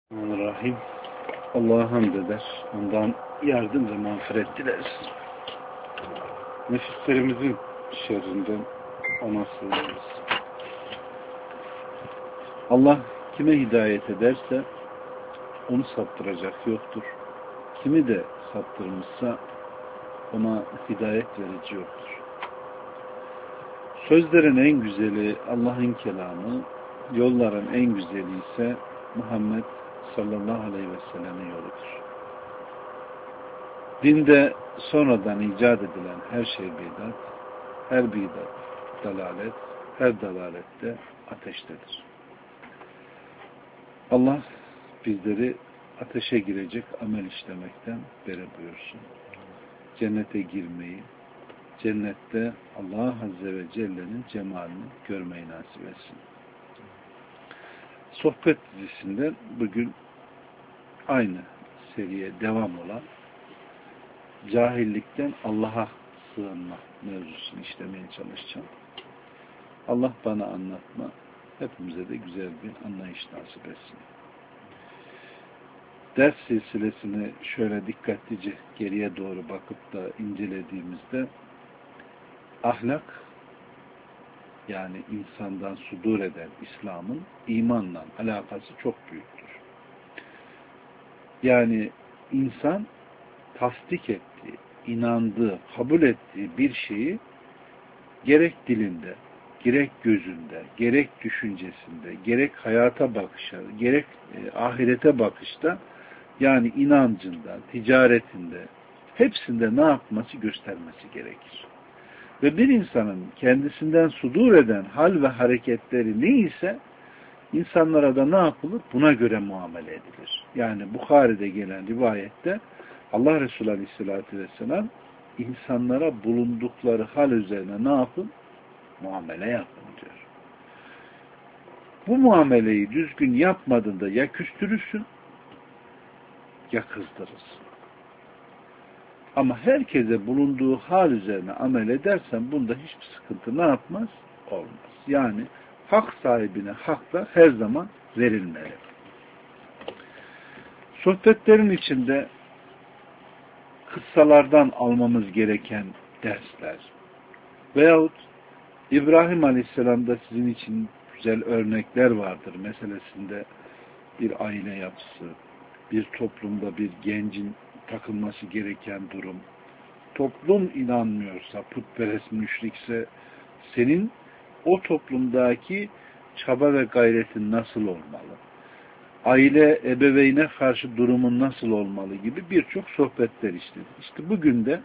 Bismillahirrahmanirrahim. Allah'a hamd eder. Ondan yardım ve mağfiret dileriz. Nefislerimizin şerrinden ona sığınırız. Allah kime hidayet ederse onu saptıracak yoktur. Kimi de saptırmışsa ona hidayet verici yoktur. Sözlerin en güzeli Allah'ın kelamı, yolların en güzeli ise Muhammed sallallahu aleyhi ve sellem'in yoludur. Dinde sonradan icat edilen her şey bidat, her bidat dalalet, her dalalette ateştedir. Allah bizleri ateşe girecek amel işlemekten beri buyursun. Cennete girmeyi, cennette Allah Azze ve Celle'nin cemalini görmeyi nasip etsin. Sohbet dizisinden bugün aynı seriye devam olan cahillikten Allah'a sığınma mevzusunu işlemeye çalışacağım. Allah bana anlatma, hepimize de güzel bir anlayış nasip etsin. Ders silsilesini şöyle dikkatlice geriye doğru bakıp da incelediğimizde ahlak, yani insandan sudur eden İslam'ın imanla alakası çok büyüktür. Yani insan tasdik ettiği, inandığı, kabul ettiği bir şeyi gerek dilinde, gerek gözünde, gerek düşüncesinde, gerek hayata bakışa, gerek ahirete bakışta, yani inancında, ticaretinde, hepsinde ne yapması, göstermesi gerekir. Ve bir insanın kendisinden sudur eden hal ve hareketleri neyse, insanlara da ne yapılır? Buna göre muamele edilir. Yani Bukhari'de gelen rivayette Allah Resulü Aleyhisselatü Vesselam insanlara bulundukları hal üzerine ne yapın? Muamele yapın diyor. Bu muameleyi düzgün yapmadığında ya küstürürsün ya kızdırırsın. Ama herkese bulunduğu hal üzerine amel edersen bunda hiçbir sıkıntı ne yapmaz? Olmaz. Yani hak sahibine haklar her zaman verilmeli. Sohbetlerin içinde kıssalardan almamız gereken dersler veyahut İbrahim Aleyhisselam'da sizin için güzel örnekler vardır meselesinde bir aile yapısı, bir toplumda bir gencin takılması gereken durum, toplum inanmıyorsa, putperest müşrikse senin o toplumdaki çaba ve gayretin nasıl olmalı? Aile, ebeveyne karşı durumun nasıl olmalı gibi birçok sohbetler işledik. İşte bugün de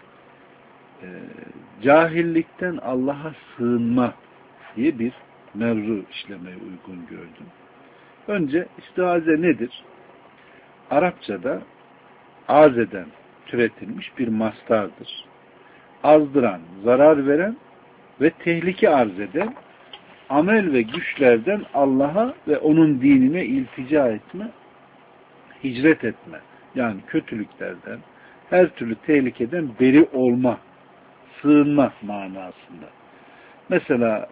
cahillikten Allah'a sığınma diye bir mevzu işlemeye uygun gördüm. Önce istiaze nedir? Arapçada azeden türetilmiş bir mastardır. Azdıran, zarar veren ve tehlike arz eden amel ve güçlerden Allah'a ve onun dinine iltica etme, hicret etme. Yani kötülüklerden, her türlü tehlikeden beri olma, sığınma manasında. Mesela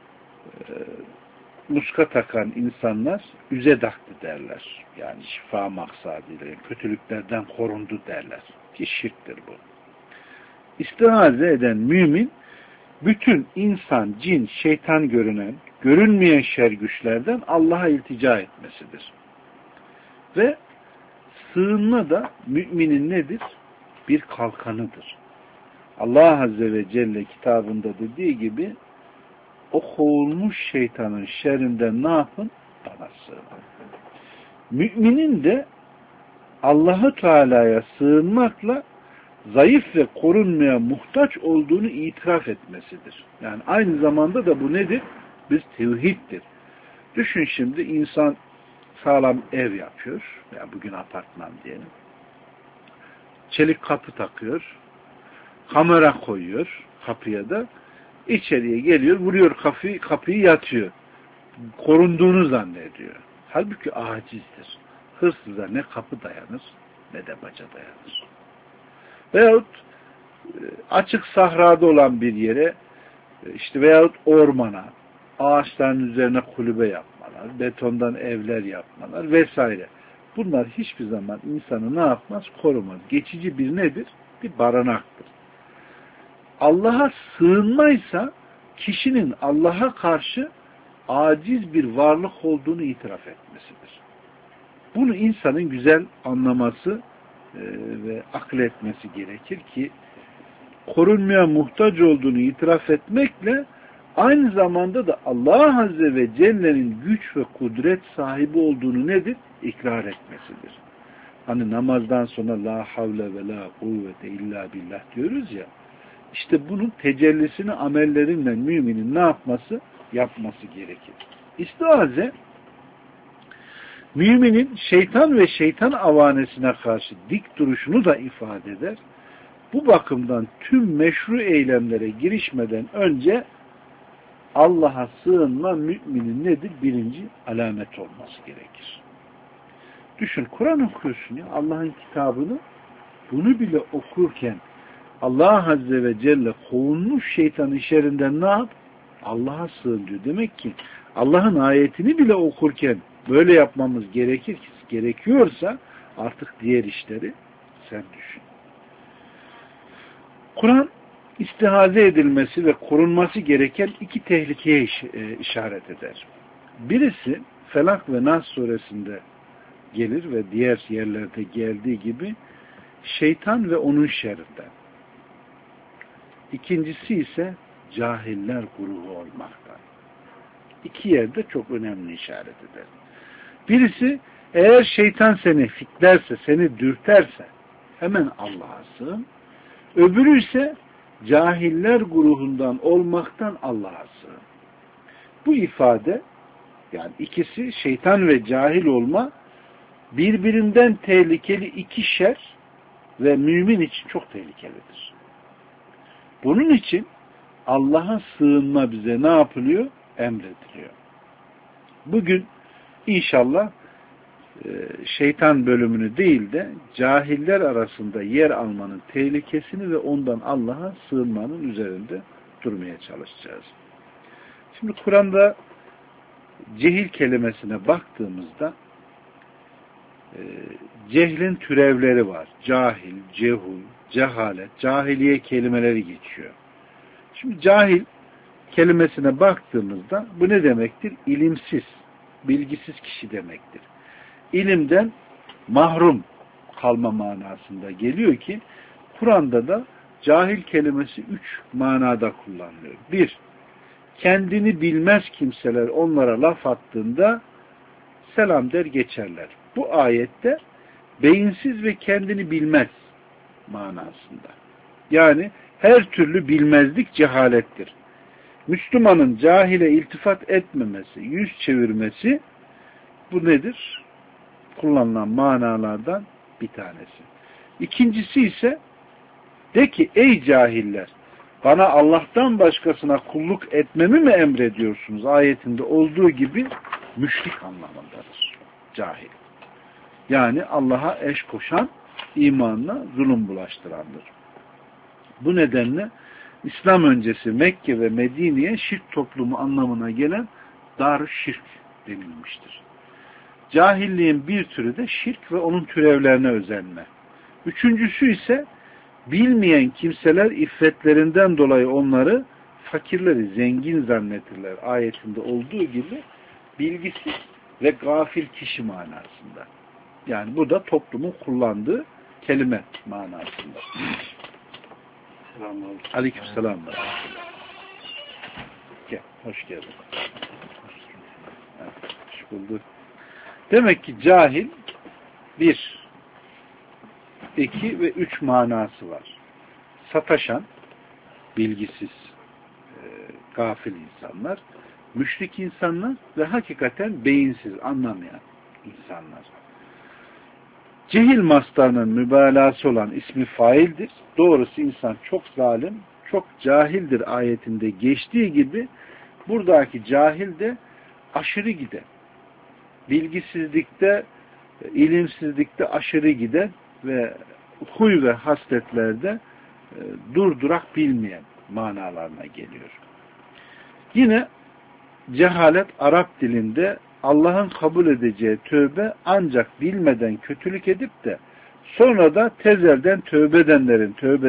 muska takan insanlar üze daktı derler. Yani şifa maksadıyla, kötülüklerden korundu derler. Ki şirktir bu. İstiaze eden mümin, bütün insan, cin, şeytan görünen, görünmeyen şer güçlerden Allah'a iltica etmesidir. Ve sığınma da müminin nedir? Bir kalkanıdır. Allah Azze ve Celle kitabında dediği gibi o kovulmuş şeytanın şerrinden ne yapın? Bana sığının. Müminin de Allah-u Teala'ya sığınmakla zayıf ve korunmaya muhtaç olduğunu itiraf etmesidir. Yani aynı zamanda da bu nedir? Bir tevhiddir. Düşün şimdi insan sağlam ev yapıyor. Ya bugün apartman diyelim. Çelik kapı takıyor. Kamera koyuyor kapıya da. İçeriye geliyor, vuruyor kapıyı yatıyor. Korunduğunu zannediyor. Halbuki acizdir. Hırsıza ne kapı dayanır ne de baca dayanır. Veyahut açık sahrada olan bir yere işte veyahut ormana ağaçların üzerine kulübe yapmalar, betondan evler yapmalar vesaire. Bunlar hiçbir zaman insanı ne yapmaz? Korumaz. Geçici bir nedir? Bir barınaktır. Allah'a sığınmaysa kişinin Allah'a karşı aciz bir varlık olduğunu itiraf etmesidir. Bunu insanın güzel anlaması ve akletmesi gerekir ki korunmaya muhtaç olduğunu itiraf etmekle aynı zamanda da Allah Azze ve Celle'nin güç ve kudret sahibi olduğunu nedir? İkrar etmesidir. Hani namazdan sonra la havle ve la kuvvete illa billah diyoruz ya, işte bunun tecellisini amellerinle müminin ne yapması? Yapması gerekir. İstiaze, müminin şeytan ve şeytan avanesine karşı dik duruşunu da ifade eder. Bu bakımdan tüm meşru eylemlere girişmeden önce Allah'a sığınma müminin nedir? Birinci alamet olması gerekir. Düşün, Kur'an okuyorsun ya, Allah'ın kitabını, bunu bile okurken Allah Azze ve Celle kovulmuş şeytanın şerrinden ne yap? Allah'a sığın diyor. Demek ki Allah'ın ayetini bile okurken böyle yapmamız gerekiyorsa artık diğer işleri sen düşün. Kur'an istihaze edilmesi ve korunması gereken iki tehlikeye işaret eder. Birisi Felak ve Nas suresinde gelir ve diğer yerlerde geldiği gibi şeytan ve onun şerrinden. İkincisi ise cahiller grubu olmaktan. İki yerde çok önemli işaret eder. Birisi, eğer şeytan seni fitlerse, seni dürterse hemen Allah'a sığın. Öbürü ise cahiller grubundan olmaktan Allah'a sığın. Bu ifade, yani ikisi şeytan ve cahil olma, birbirinden tehlikeli iki şer ve mümin için çok tehlikelidir. Bunun için Allah'a sığınma bize ne yapılıyor? Emrediliyor. Bugün inşallah şeytan bölümünü değil de cahiller arasında yer almanın tehlikesini ve ondan Allah'a sığınmanın üzerinde durmaya çalışacağız. Şimdi Kur'an'da cehil kelimesine baktığımızda cehlin türevleri var. Cahil, cehul, cehalet, cahiliye kelimeleri geçiyor. Şimdi cahil kelimesine baktığımızda bu ne demektir? İlimsiz, bilgisiz kişi demektir. İlimden mahrum kalma manasında geliyor ki Kur'an'da da cahil kelimesi 3 manada kullanılıyor. 1. Kendini bilmez kimseler onlara laf attığında selam der geçerler. Bu ayette beyinsiz ve kendini bilmez manasında. Yani her türlü bilmezlik cehalettir. Müslümanın cahile iltifat etmemesi, yüz çevirmesi bu nedir? Kullanılan manalardan bir tanesi. İkincisi ise de ki ey cahiller, bana Allah'tan başkasına kulluk etmemi mi emrediyorsunuz? Ayetinde olduğu gibi müşrik anlamındadır. Cahil. Yani Allah'a eş koşan, imanına zulüm bulaştırandır. Bu nedenle İslam öncesi Mekke ve Medine'ye şirk toplumu anlamına gelen dar-ı şirk denilmiştir. Cahilliğin bir türü de şirk ve onun türevlerine özenme. Üçüncüsü ise bilmeyen kimseler iffetlerinden dolayı onları fakirleri zengin zannettirler. Ayetinde olduğu gibi bilgisiz ve gafil kişi manasında. Yani bu da toplumun kullandığı kelime manasında. Aleykümselam. Gel, hoş geldin. Evet, hoş bulduk. Demek ki cahil 1, 2 ve 3 manası var. Sataşan, bilgisiz, gafil insanlar, müşrik insanlar ve hakikaten beyinsiz, anlamayan insanlar. Cehil mastarının mübalağası olan ismi faildir. Doğrusu insan çok zalim, çok cahildir ayetinde geçtiği gibi buradaki cahil de aşırı giden, bilgisizlikte, ilimsizlikte aşırı giden ve huy ve hasletlerde durdurak bilmeyen manalarına geliyor. Yine cehalet Arap dilinde Allah'ın kabul edeceği tövbe ancak bilmeden kötülük edip de sonra da tezelden tövbe edenlerin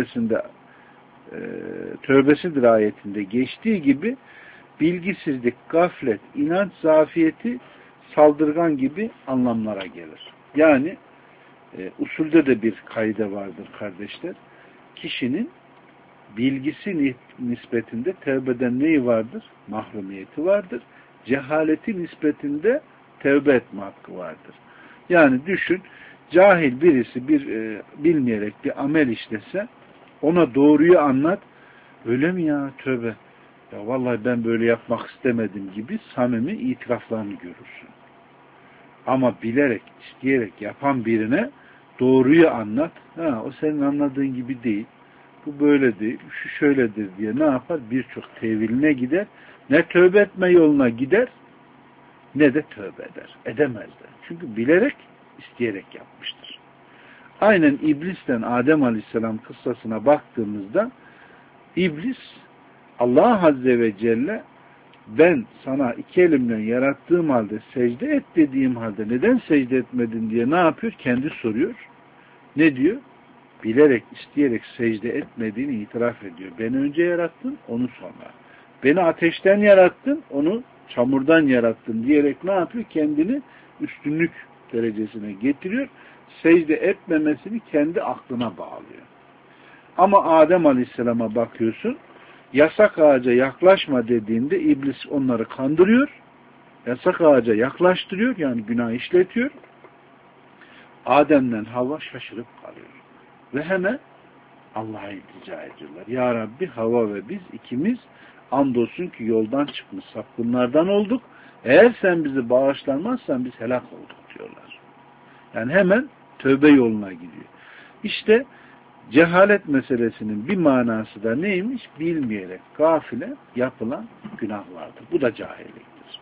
tövbesidir ayetinde geçtiği gibi bilgisizlik, gaflet, inanç zafiyeti, saldırgan gibi anlamlara gelir. Yani usulde de bir kaide vardır kardeşler. Kişinin bilgisi nispetinde tevbeden neyi vardır? Mahrumiyeti vardır. Cehaleti nispetinde tevbe etme hakkı vardır. Yani düşün, cahil birisi bilmeyerek bir amel işlese, ona doğruyu anlat, öyle mi ya tövbe, ya vallahi ben böyle yapmak istemedim gibi samimi itiraflarını görürsün. Ama bilerek, isteyerek yapan birine doğruyu anlat, o senin anladığın gibi değil, bu böyle değil, şu şöyledir diye ne yapar? Birçok teviline gider, ne tövbe etme yoluna gider, ne de tövbe eder. Edemezler. Çünkü bilerek, isteyerek yapmıştır. Aynen İblis'ten Adem Aleyhisselam kıssasına baktığımızda İblis Allah Azze ve Celle ben sana iki elimle yarattığım halde secde et dediğim halde neden secde etmedin diye ne yapıyor? Kendi soruyor. Ne diyor? Bilerek, isteyerek secde etmediğini itiraf ediyor. Beni önce yarattın, onu sonra. Beni ateşten yarattın, onu çamurdan yarattın diyerek ne yapıyor? Kendini üstünlük derecesine getiriyor. Secde etmemesini kendi aklına bağlıyor. Ama Adem Aleyhisselam'a bakıyorsun, yasak ağaca yaklaşma dediğinde iblis onları kandırıyor. Yasak ağaca yaklaştırıyor, yani günah işletiyor. Adem'den Havva şaşırıp kalıyor. Ve hemen Allah'a iltica ediyorlar. Ya Rabbi, Havva ve biz ikimiz andolsun ki yoldan çıkmış sapkınlardan olduk. Eğer sen bizi bağışlamazsan biz helak olduk diyorlar. Yani hemen tövbe yoluna gidiyor. İşte cehalet meselesinin bir manası da neymiş? Bilmeyerek, gafile yapılan günahlardır. Bu da cahilliktir.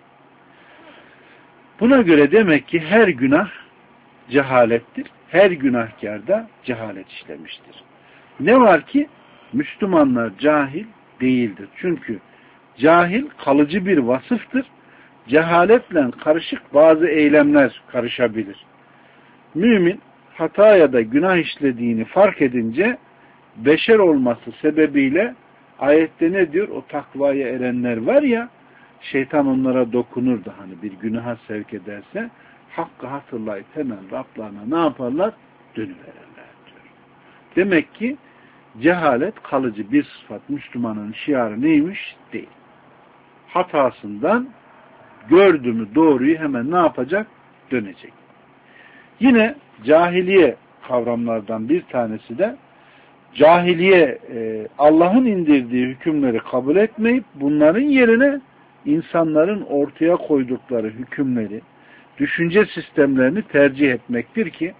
Buna göre demek ki her günah cehalettir. Her günahkar da cehalet işlemiştir. Ne var ki Müslümanlar cahil değildir. Çünkü cahil kalıcı bir vasıftır. Cehaletle karışık bazı eylemler karışabilir. Mümin hata ya da günah işlediğini fark edince beşer olması sebebiyle ayette ne diyor? O takvaya erenler var ya, şeytan onlara dokunur da hani bir günaha sevk ederse hakkı hatırlayıp hemen Rablarına ne yaparlar? Dönüverirler diyor. Demek ki cehalet kalıcı bir sıfat. Müslümanın şiarı neymiş? Değil. Hatasından gördü mü doğruyu hemen ne yapacak? Dönecek. Yine cahiliye kavramlardan bir tanesi de cahiliye Allah'ın indirdiği hükümleri kabul etmeyip bunların yerine insanların ortaya koydukları hükümleri, düşünce sistemlerini tercih etmektir ki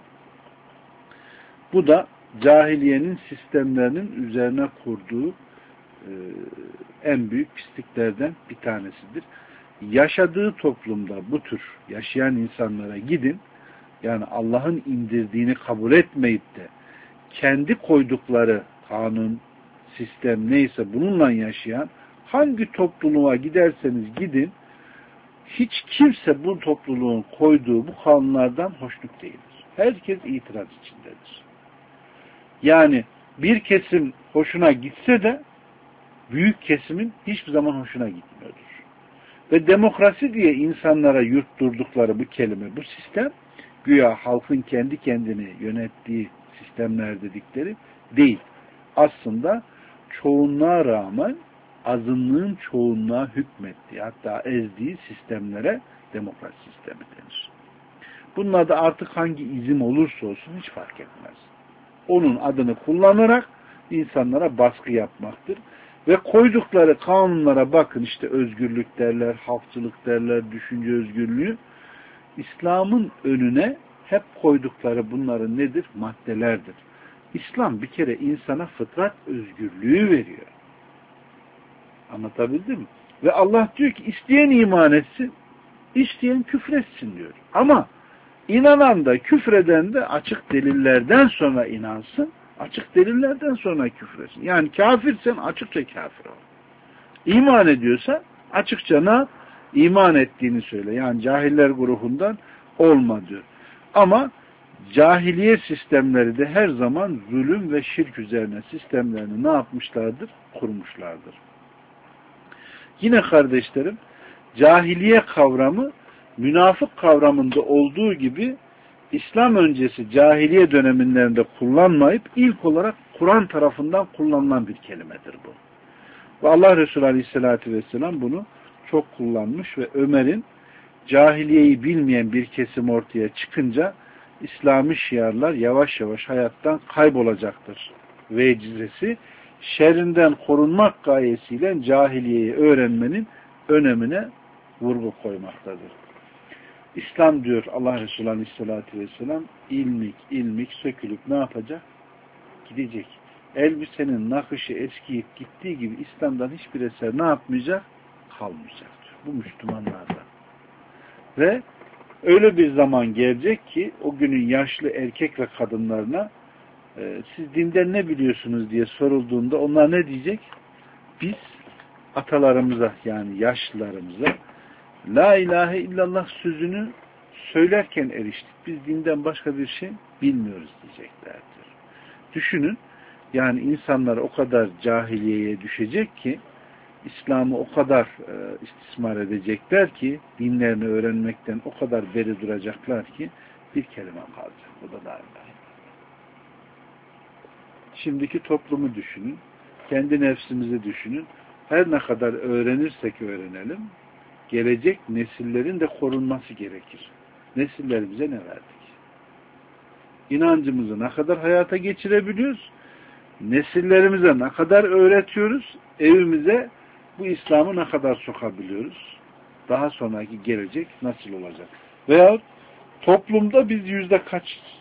bu da cahiliyenin sistemlerinin üzerine kurduğu en büyük pisliklerden bir tanesidir. Yaşadığı toplumda bu tür yaşayan insanlara gidin, yani Allah'ın indirdiğini kabul etmeyip de kendi koydukları kanun, sistem neyse bununla yaşayan hangi topluluğa giderseniz gidin, hiç kimse bu topluluğun koyduğu bu kanunlardan hoşnut değildir. Herkes itiraz içindedir. Yani bir kesim hoşuna gitse de büyük kesimin hiçbir zaman hoşuna gitmiyordur. Ve demokrasi diye insanlara yurtturdukları bu kelime, bu sistem güya halkın kendi kendini yönettiği sistemler dedikleri değil. Aslında çoğunluğa rağmen azınlığın çoğunluğa hükmettiği, hatta ezdiği sistemlere demokrasi sistemi denir. Bunlar da artık hangi izim olursa olsun hiç fark etmez. Onun adını kullanarak insanlara baskı yapmaktır. Ve koydukları kanunlara bakın, işte özgürlük derler, halkçılık derler, düşünce özgürlüğü. İslam'ın önüne hep koydukları bunların nedir? Maddelerdir. İslam bir kere insana fıtrat özgürlüğü veriyor. Anlatabildim mi? Ve Allah diyor ki isteyen iman etsin, isteyen küfretsin diyor. Ama inanan da küfreden de açık delillerden sonra inansın, açık delillerden sonra küfretsin. Yani kafirsen açıkça kafir ol. İman ediyorsa açıkça ne yap? iman ettiğini söyle. Yani cahiller grubundan olma diyor. Ama cahiliye sistemleri de her zaman zulüm ve şirk üzerine sistemlerini ne yapmışlardır? Kurmuşlardır. Yine kardeşlerim, cahiliye kavramı münafık kavramında olduğu gibi İslam öncesi cahiliye dönemlerinde kullanmayıp ilk olarak Kur'an tarafından kullanılan bir kelimedir bu. Ve Allah Resulü Aleyhisselatü Vesselam bunu çok kullanmış ve Ömer'in cahiliyeyi bilmeyen bir kesim ortaya çıkınca İslami şiarlar yavaş yavaş hayattan kaybolacaktır. Vecizesi şerrinden korunmak gayesiyle cahiliyeyi öğrenmenin önemine vurgu koymaktadır. İslam diyor Allah Resulü Aleyhisselatü Vesselam ilmik sökülüp ne yapacak? Gidecek. Elbisenin nakışı eskiyip gittiği gibi İslam'dan hiçbir eser ne yapmayacak? Kalmayacak diyor. Bu Müslümanlarda. Ve öyle bir zaman gelecek ki o günün yaşlı erkek ve kadınlarına siz dinden ne biliyorsunuz diye sorulduğunda onlar ne diyecek? Biz atalarımıza yani yaşlılarımıza La ilahe illallah sözünü söylerken eriştik. Biz dinden başka bir şey bilmiyoruz diyeceklerdir. Düşünün, yani insanlar o kadar cahiliyeye düşecek ki, İslam'ı o kadar istismar edecekler ki, dinlerini öğrenmekten o kadar beri duracaklar ki, bir kelime kalacak. O da la ilahe illallah. Şimdiki toplumu düşünün, kendi nefsimizi düşünün. Her ne kadar öğrenirsek öğrenelim, gelecek nesillerin de korunması gerekir. Nesiller bize ne verdik? İnancımızı ne kadar hayata geçirebiliyoruz? Nesillerimize ne kadar öğretiyoruz? Evimize bu İslam'ı ne kadar sokabiliyoruz? Daha sonraki gelecek nasıl olacak? Veya toplumda biz yüzde kaçız?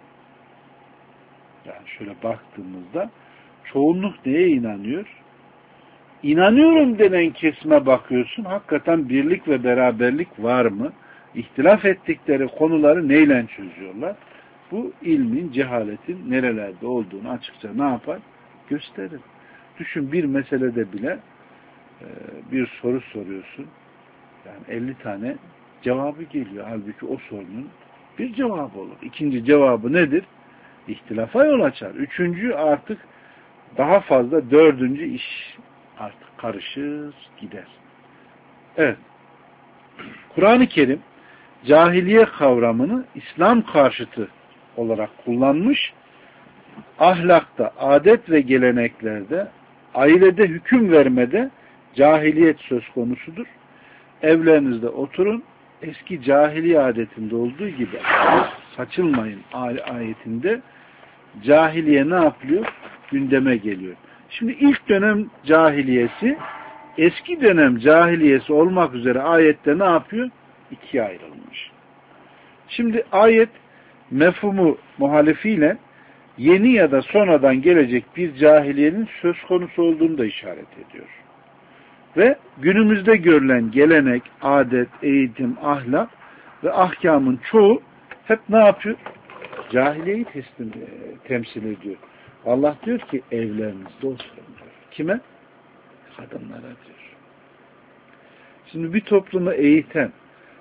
Yani şöyle baktığımızda çoğunluk neye inanıyor? İnanıyorum denen kesime bakıyorsun. Hakikaten birlik ve beraberlik var mı? İhtilaf ettikleri konuları neyle çözüyorlar? Bu ilmin, cehaletin nerelerde olduğunu açıkça ne yapar? Gösterir. Düşün, bir meselede bile bir soru soruyorsun. Yani 50 tane cevabı geliyor. Halbuki o sorunun bir cevabı olur. İkinci cevabı nedir? İhtilafa yol açar. Üçüncü artık daha fazla, dördüncü iş artık karışır gider. Evet. Kur'an-ı Kerim cahiliye kavramını İslam karşıtı olarak kullanmış, ahlakta, adet ve geleneklerde, ailede hüküm vermede cahiliyet söz konusudur. Evlerinizde oturun, eski cahiliye adetinde olduğu gibi saçılmayın ayetinde cahiliye ne yapıyor? Gündeme geliyor. Şimdi ilk dönem cahiliyesi, eski dönem cahiliyesi olmak üzere ayette ne yapıyor? İkiye ayrılmış. Şimdi ayet mefhumu muhalifiyle yeni ya da sonradan gelecek bir cahiliyenin söz konusu olduğunu da işaret ediyor. Ve günümüzde görülen gelenek, adet, eğitim, ahlak ve ahkamın çoğu hep ne yapıyor? Cahiliyeyi temsil ediyor. Allah diyor ki evlerinizde oturun diyor. Kime? Kadınlara diyor. Şimdi bir toplumu eğiten,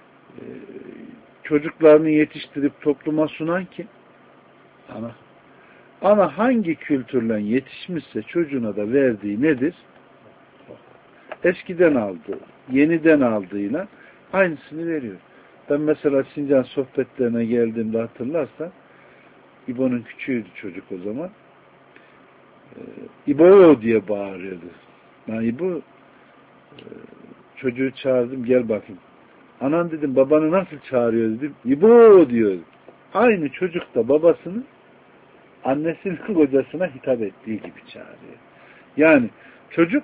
çocuklarını yetiştirip topluma sunan kim? Ana. Ana hangi kültürle yetişmişse çocuğuna da verdiği nedir? Eskiden aldığı, yeniden aldığıyla aynısını veriyor. Ben mesela Sincan sohbetlerine geldiğimde hatırlarsan, İbo'nun küçüğüydü çocuk o zaman. İbo diye bağırıyordu. Ben İbo çocuğu çağırdım, gel bakayım. Anan dedim, babanı nasıl çağırıyor dedim. İbo diyor. Aynı çocuk da babasını annesinin kocasına hitap ettiği gibi çağırıyor. Yani çocuk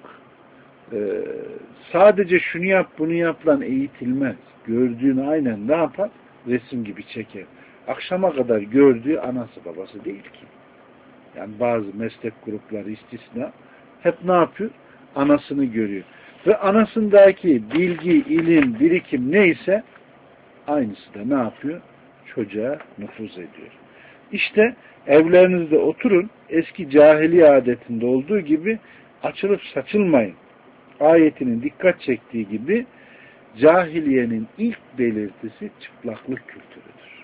sadece şunu yap bunu yap lan eğitilmez. Gördüğünü aynen ne yapar? Resim gibi çeker. Akşama kadar gördüğü anası babası değil ki. Yani bazı meslek grupları istisna hep ne yapıyor? Anasını görüyor. Ve anasındaki bilgi, ilim, birikim neyse aynısı da ne yapıyor? Çocuğa nüfuz ediyor. İşte evlerinizde oturun, eski cahiliye adetinde olduğu gibi açılıp saçılmayın. Ayetinin dikkat çektiği gibi cahiliyenin ilk belirtisi çıplaklık kültürüdür.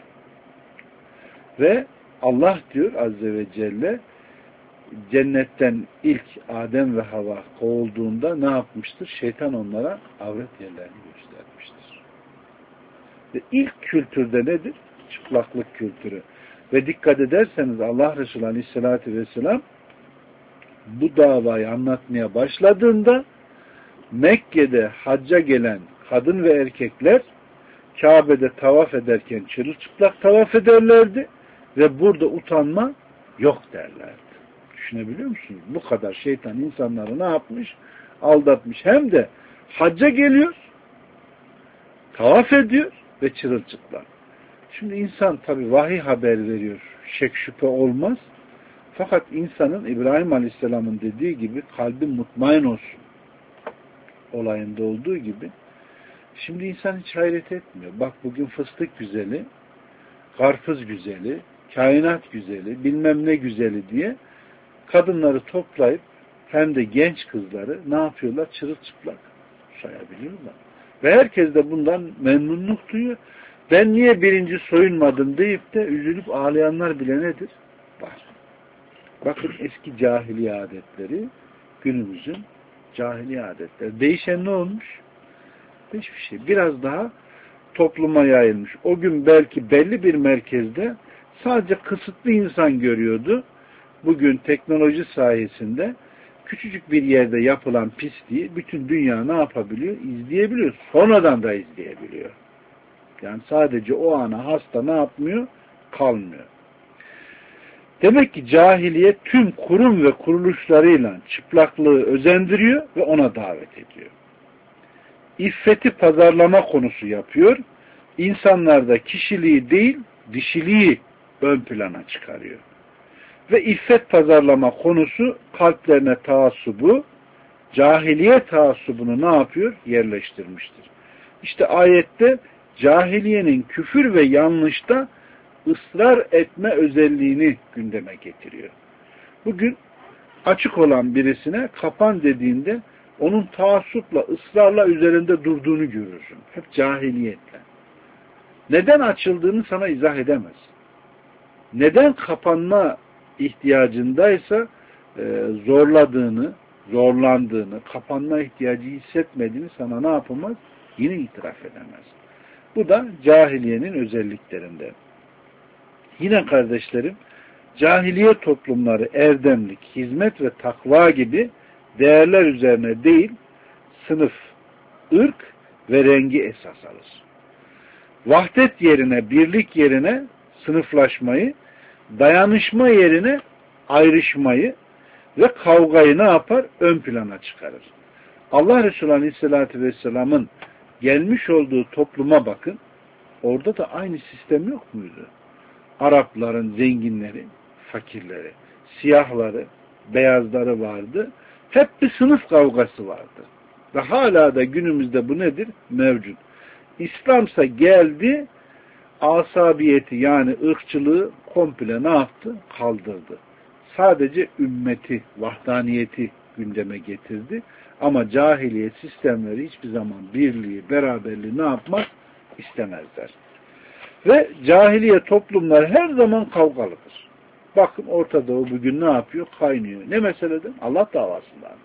Ve Allah diyor Azze ve Celle, cennetten ilk Adem ve Havva kovulduğunda ne yapmıştır? Şeytan onlara avret yerlerini göstermiştir. Ve ilk kültürde nedir? Çıplaklık kültürü. Ve dikkat ederseniz Allah Resulü Aleyhisselatü Vesselam bu davayı anlatmaya başladığında Mekke'de hacca gelen kadın ve erkekler Kabe'de tavaf ederken çırılçıplak tavaf ederlerdi ve burada utanma yok derlerdi. Düşünebiliyor musunuz? Bu kadar şeytan insanları ne yapmış? Aldatmış. Hem de hacca geliyor, tavaf ediyor ve çırılçıplak. Şimdi insan tabi vahiy haber veriyor. Şek şüphe olmaz. Fakat insanın İbrahim Aleyhisselam'ın dediği gibi kalbi mutmain olsun olayında olduğu gibi. Şimdi insan hiç hayret etmiyor. Bak bugün fıstık güzeli, karpuz güzeli, kainat güzeli, bilmem ne güzeli diye kadınları toplayıp hem de genç kızları ne yapıyorlar? Çırılçıplak sayabiliyorlar. Ve herkes de bundan memnunluk duyuyor. Ben niye birinci soyunmadım deyip de üzülüp ağlayanlar bile nedir? Var. Bakın eski cahiliye adetleri, günümüzün cahiliye adetleri. Değişen ne olmuş? Hiçbir şey. Biraz daha topluma yayılmış. O gün belki belli bir merkezde sadece kısıtlı insan görüyordu. Bugün teknoloji sayesinde küçücük bir yerde yapılan pisliği bütün dünya ne yapabiliyor? İzleyebiliyor. Sonradan da izleyebiliyor. Yani sadece o ana hasta ne yapmıyor? Kalmıyor. Demek ki cahiliye tüm kurum ve kuruluşlarıyla çıplaklığı özendiriyor ve ona davet ediyor. İffeti pazarlama konusu yapıyor. İnsanlarda kişiliği değil, dişiliği ön plana çıkarıyor. Ve iffet pazarlama konusu kalplerine taassubu, cahiliye taassubunu ne yapıyor? Yerleştirmiştir. İşte ayette cahiliyenin küfür ve yanlışta ısrar etme özelliğini gündeme getiriyor. Bugün açık olan birisine kapan dediğinde onun taassupla, ısrarla üzerinde durduğunu görürsün. Hep cahiliyetle. Neden açıldığını sana izah edemez. Neden kapanma ihtiyacındaysa zorlandığını, kapanma ihtiyacı hissetmediğini sana ne yapamaz? Yine itiraf edemez. Bu da cahiliyenin özelliklerinden. Yine kardeşlerim, cahiliye toplumları erdemlik, hizmet ve takva gibi değerler üzerine değil, sınıf, ırk ve rengi esas alır. Vahdet yerine, birlik yerine sınıflaşmayı, dayanışma yerine ayrışmayı ve kavgayı ne yapar? Ön plana çıkarır. Allah Resulü Aleyhisselatü Vesselam'ın gelmiş olduğu topluma bakın, orada da aynı sistem yok muydu? Arapların zenginleri, fakirleri, siyahları, beyazları vardı. Hep bir sınıf kavgası vardı. Ve hala da günümüzde bu nedir? Mevcut. İslamsa geldi, asabiyeti yani ırkçılığı komple ne yaptı? Kaldırdı. Sadece ümmeti, vahdaniyeti gündeme getirdi. Ama cahiliye sistemleri hiçbir zaman birliği, beraberliği ne yapmak istemezler. Ve cahiliye toplumlar her zaman kavgalıdır. Bakın Orta Doğu bugün ne yapıyor? Kaynıyor. Ne meseleden? Allah davasından.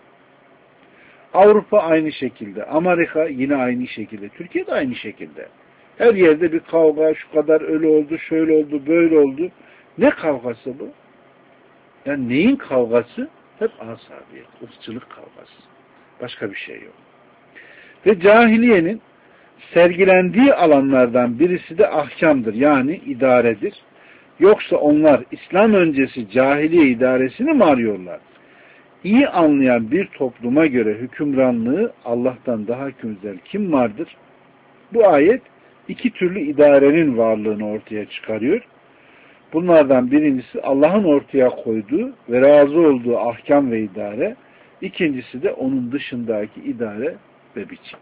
Avrupa aynı şekilde. Amerika yine aynı şekilde. Türkiye de aynı şekilde. Her yerde bir kavga, şu kadar öyle oldu, şöyle oldu, böyle oldu. Ne kavgası bu? Yani neyin kavgası? Hep asabiyet, ırkçılık kavgası. Başka bir şey yok. Ve cahiliyenin sergilendiği alanlardan birisi de ahkamdır. Yani idaredir. Yoksa onlar İslam öncesi cahiliye idaresini mi arıyorlar? İyi anlayan bir topluma göre hükümranlığı Allah'tan daha güzel kim vardır? Bu ayet iki türlü idarenin varlığını ortaya çıkarıyor. Bunlardan birincisi Allah'ın ortaya koyduğu ve razı olduğu ahkam ve idare. İkincisi de onun dışındaki idare ve biçim.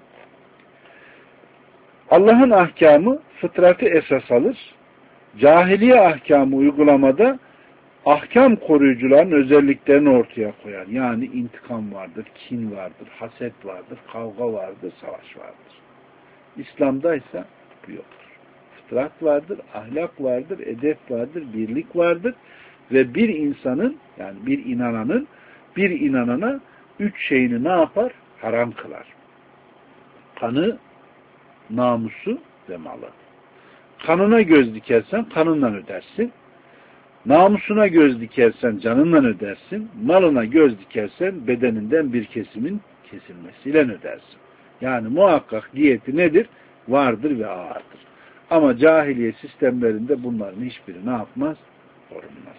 Allah'ın ahkamı fıtratı esas alır. Cahiliye ahkamı uygulamada ahkam koruyucuların özelliklerini ortaya koyar. Yani intikam vardır, kin vardır, haset vardır, kavga vardır, savaş vardır. İslam'daysa bu yoktur. Fıtrat vardır, ahlak vardır, edep vardır, birlik vardır ve bir insanın, yani bir inananın bir inanana 3 şeyini ne yapar? Haram kılar. Kanı, namusu ve malı. Kanına göz dikersen kanından ödersin. Namusuna göz dikersen canından ödersin. Malına göz dikersen bedeninden bir kesimin kesilmesiyle ödersin. Yani muhakkak diyeti nedir? Vardır ve ağırdır. Ama cahiliye sistemlerinde bunların hiçbiri ne yapmaz? Korunmaz.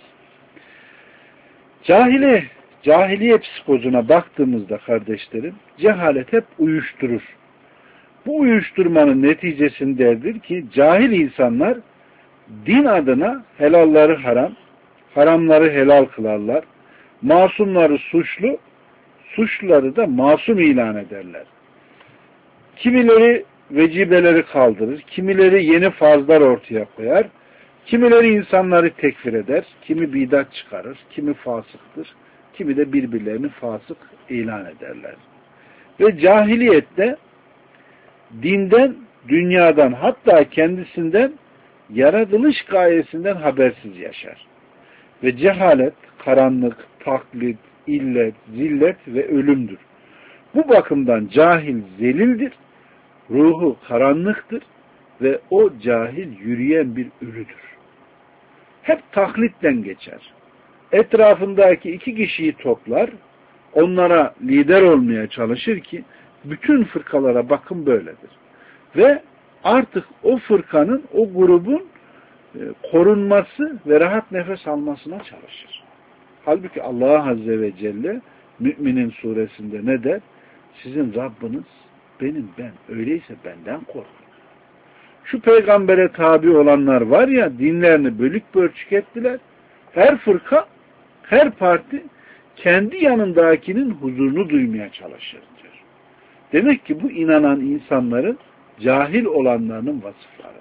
Cahiliye psikozuna baktığımızda kardeşlerim, cehalet hep uyuşturur. Bu uyuşturmanın neticesindedir ki cahil insanlar din adına helalları haram, haramları helal kılarlar. Masumları suçlu, suçluları da masum ilan ederler. Kimileri vecibeleri kaldırır, kimileri yeni farzlar ortaya koyar, kimileri insanları tekfir eder, kimi bidat çıkarır, kimi fasıktır, kimi de birbirlerini fasık ilan ederler. Ve cahiliyette dinden, dünyadan, hatta kendisinden, yaratılış gayesinden habersiz yaşar. Ve cehalet, karanlık, taklit, illet, zillet ve ölümdür. Bu bakımdan cahil zelildir, ruhu karanlıktır ve o cahil yürüyen bir ölüdür. Hep taklitten geçer. Etrafındaki 2 kişiyi toplar, onlara lider olmaya çalışır ki bütün fırkalara bakın böyledir. Ve artık o fırkanın, o grubun korunması ve rahat nefes almasına çalışır. Halbuki Allah Azze ve Celle Müminin suresinde ne der? Sizin Rabbiniz benim ben. Öyleyse benden korkun. Şu peygambere tabi olanlar var ya, dinlerini bölük pörçük ettiler. Her fırka, her parti kendi yanındakinin huzurunu duymaya çalışır diyor. Demek ki bu inanan insanların cahil olanlarının vasıfları.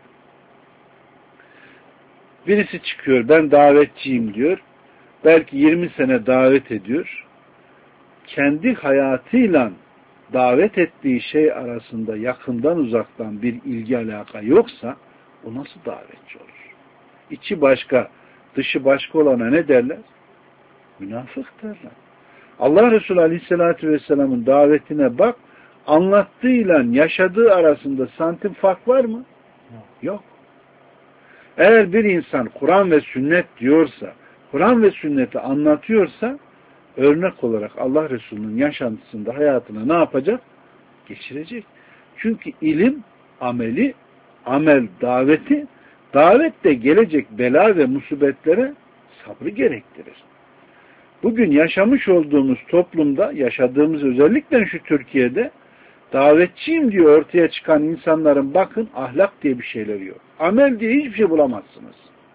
Birisi çıkıyor, ben davetçiyim diyor. Belki 20 sene davet ediyor. Kendi hayatıyla davet ettiği şey arasında yakından uzaktan bir ilgi alaka yoksa o nasıl davetçi olur? İçi başka, dışı başka olana ne derler? Münafık derler. Allah Resulü Aleyhisselatü Vesselam'ın davetine bak, anlattığıyla yaşadığı arasında santim fark var mı? Yok. Eğer bir insan Kur'an ve sünnet diyorsa, Kur'an ve sünneti anlatıyorsa, örnek olarak Allah Resulü'nün yaşantısında hayatına ne yapacak? Geçirecek. Çünkü ilim, ameli, amel, daveti, davet de gelecek bela ve musibetlere sabrı gerektirir. Bugün yaşamış olduğumuz toplumda, yaşadığımız özellikle şu Türkiye'de, davetçiyim diye ortaya çıkan insanların bakın ahlak diye bir şeyleri yok. Amel diye hiçbir şey bulamazsınız.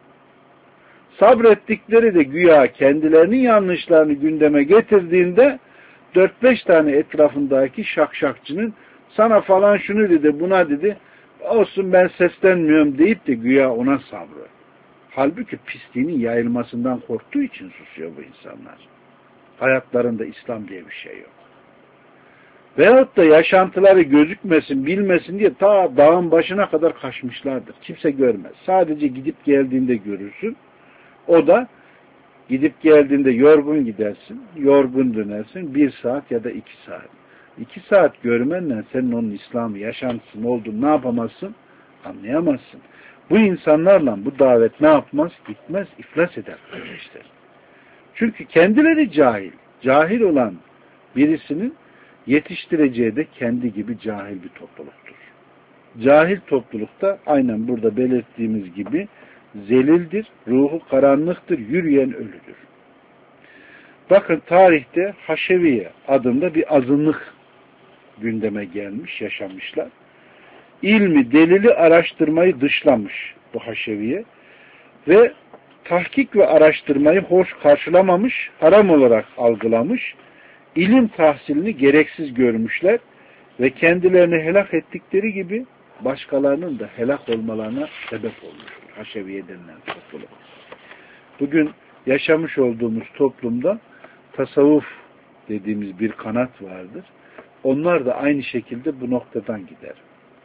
Sabrettikleri de güya kendilerinin yanlışlarını gündeme getirdiğinde 4-5 tane etrafındaki şakşakçının sana falan şunu dedi, buna dedi, olsun ben seslenmiyorum deyip de güya ona sabrı. Halbuki pisliğinin yayılmasından korktuğu için susuyor bu insanlar. Hayatlarında İslam diye bir şey yok. Veyahut da yaşantıları gözükmesin, bilmesin diye ta dağın başına kadar kaçmışlardır. Kimse görmez. Sadece gidip geldiğinde görürsün. O da gidip geldiğinde yorgun gidersin, yorgun dönersin. 1 saat ya da 2 saat. 2 saat görmenle senin onun İslam'ı, yaşantısının olduğunu ne yapamazsın? Anlayamazsın. Bu insanlarla bu davet ne yapmaz? Gitmez, iflas eder kardeşler. Çünkü kendileri cahil. Cahil olan birisinin yetiştireceği de kendi gibi cahil bir topluluktur. Cahil toplulukta aynen burada belirttiğimiz gibi zelildir, ruhu karanlıktır, yürüyen ölüdür. Bakın tarihte Haşeviye adında bir azınlık gündeme gelmiş, yaşamışlar. İlmi, delili araştırmayı dışlamış bu Haşeviye ve tahkik ve araştırmayı hoş karşılamamış, haram olarak algılamış, ilim tahsilini gereksiz görmüşler ve kendilerini helak ettikleri gibi başkalarının da helak olmalarına sebep olmuştur. Haşeviye denilen topluluk. Bugün yaşamış olduğumuz toplumda tasavvuf dediğimiz bir kanat vardır. Onlar da aynı şekilde bu noktadan gider.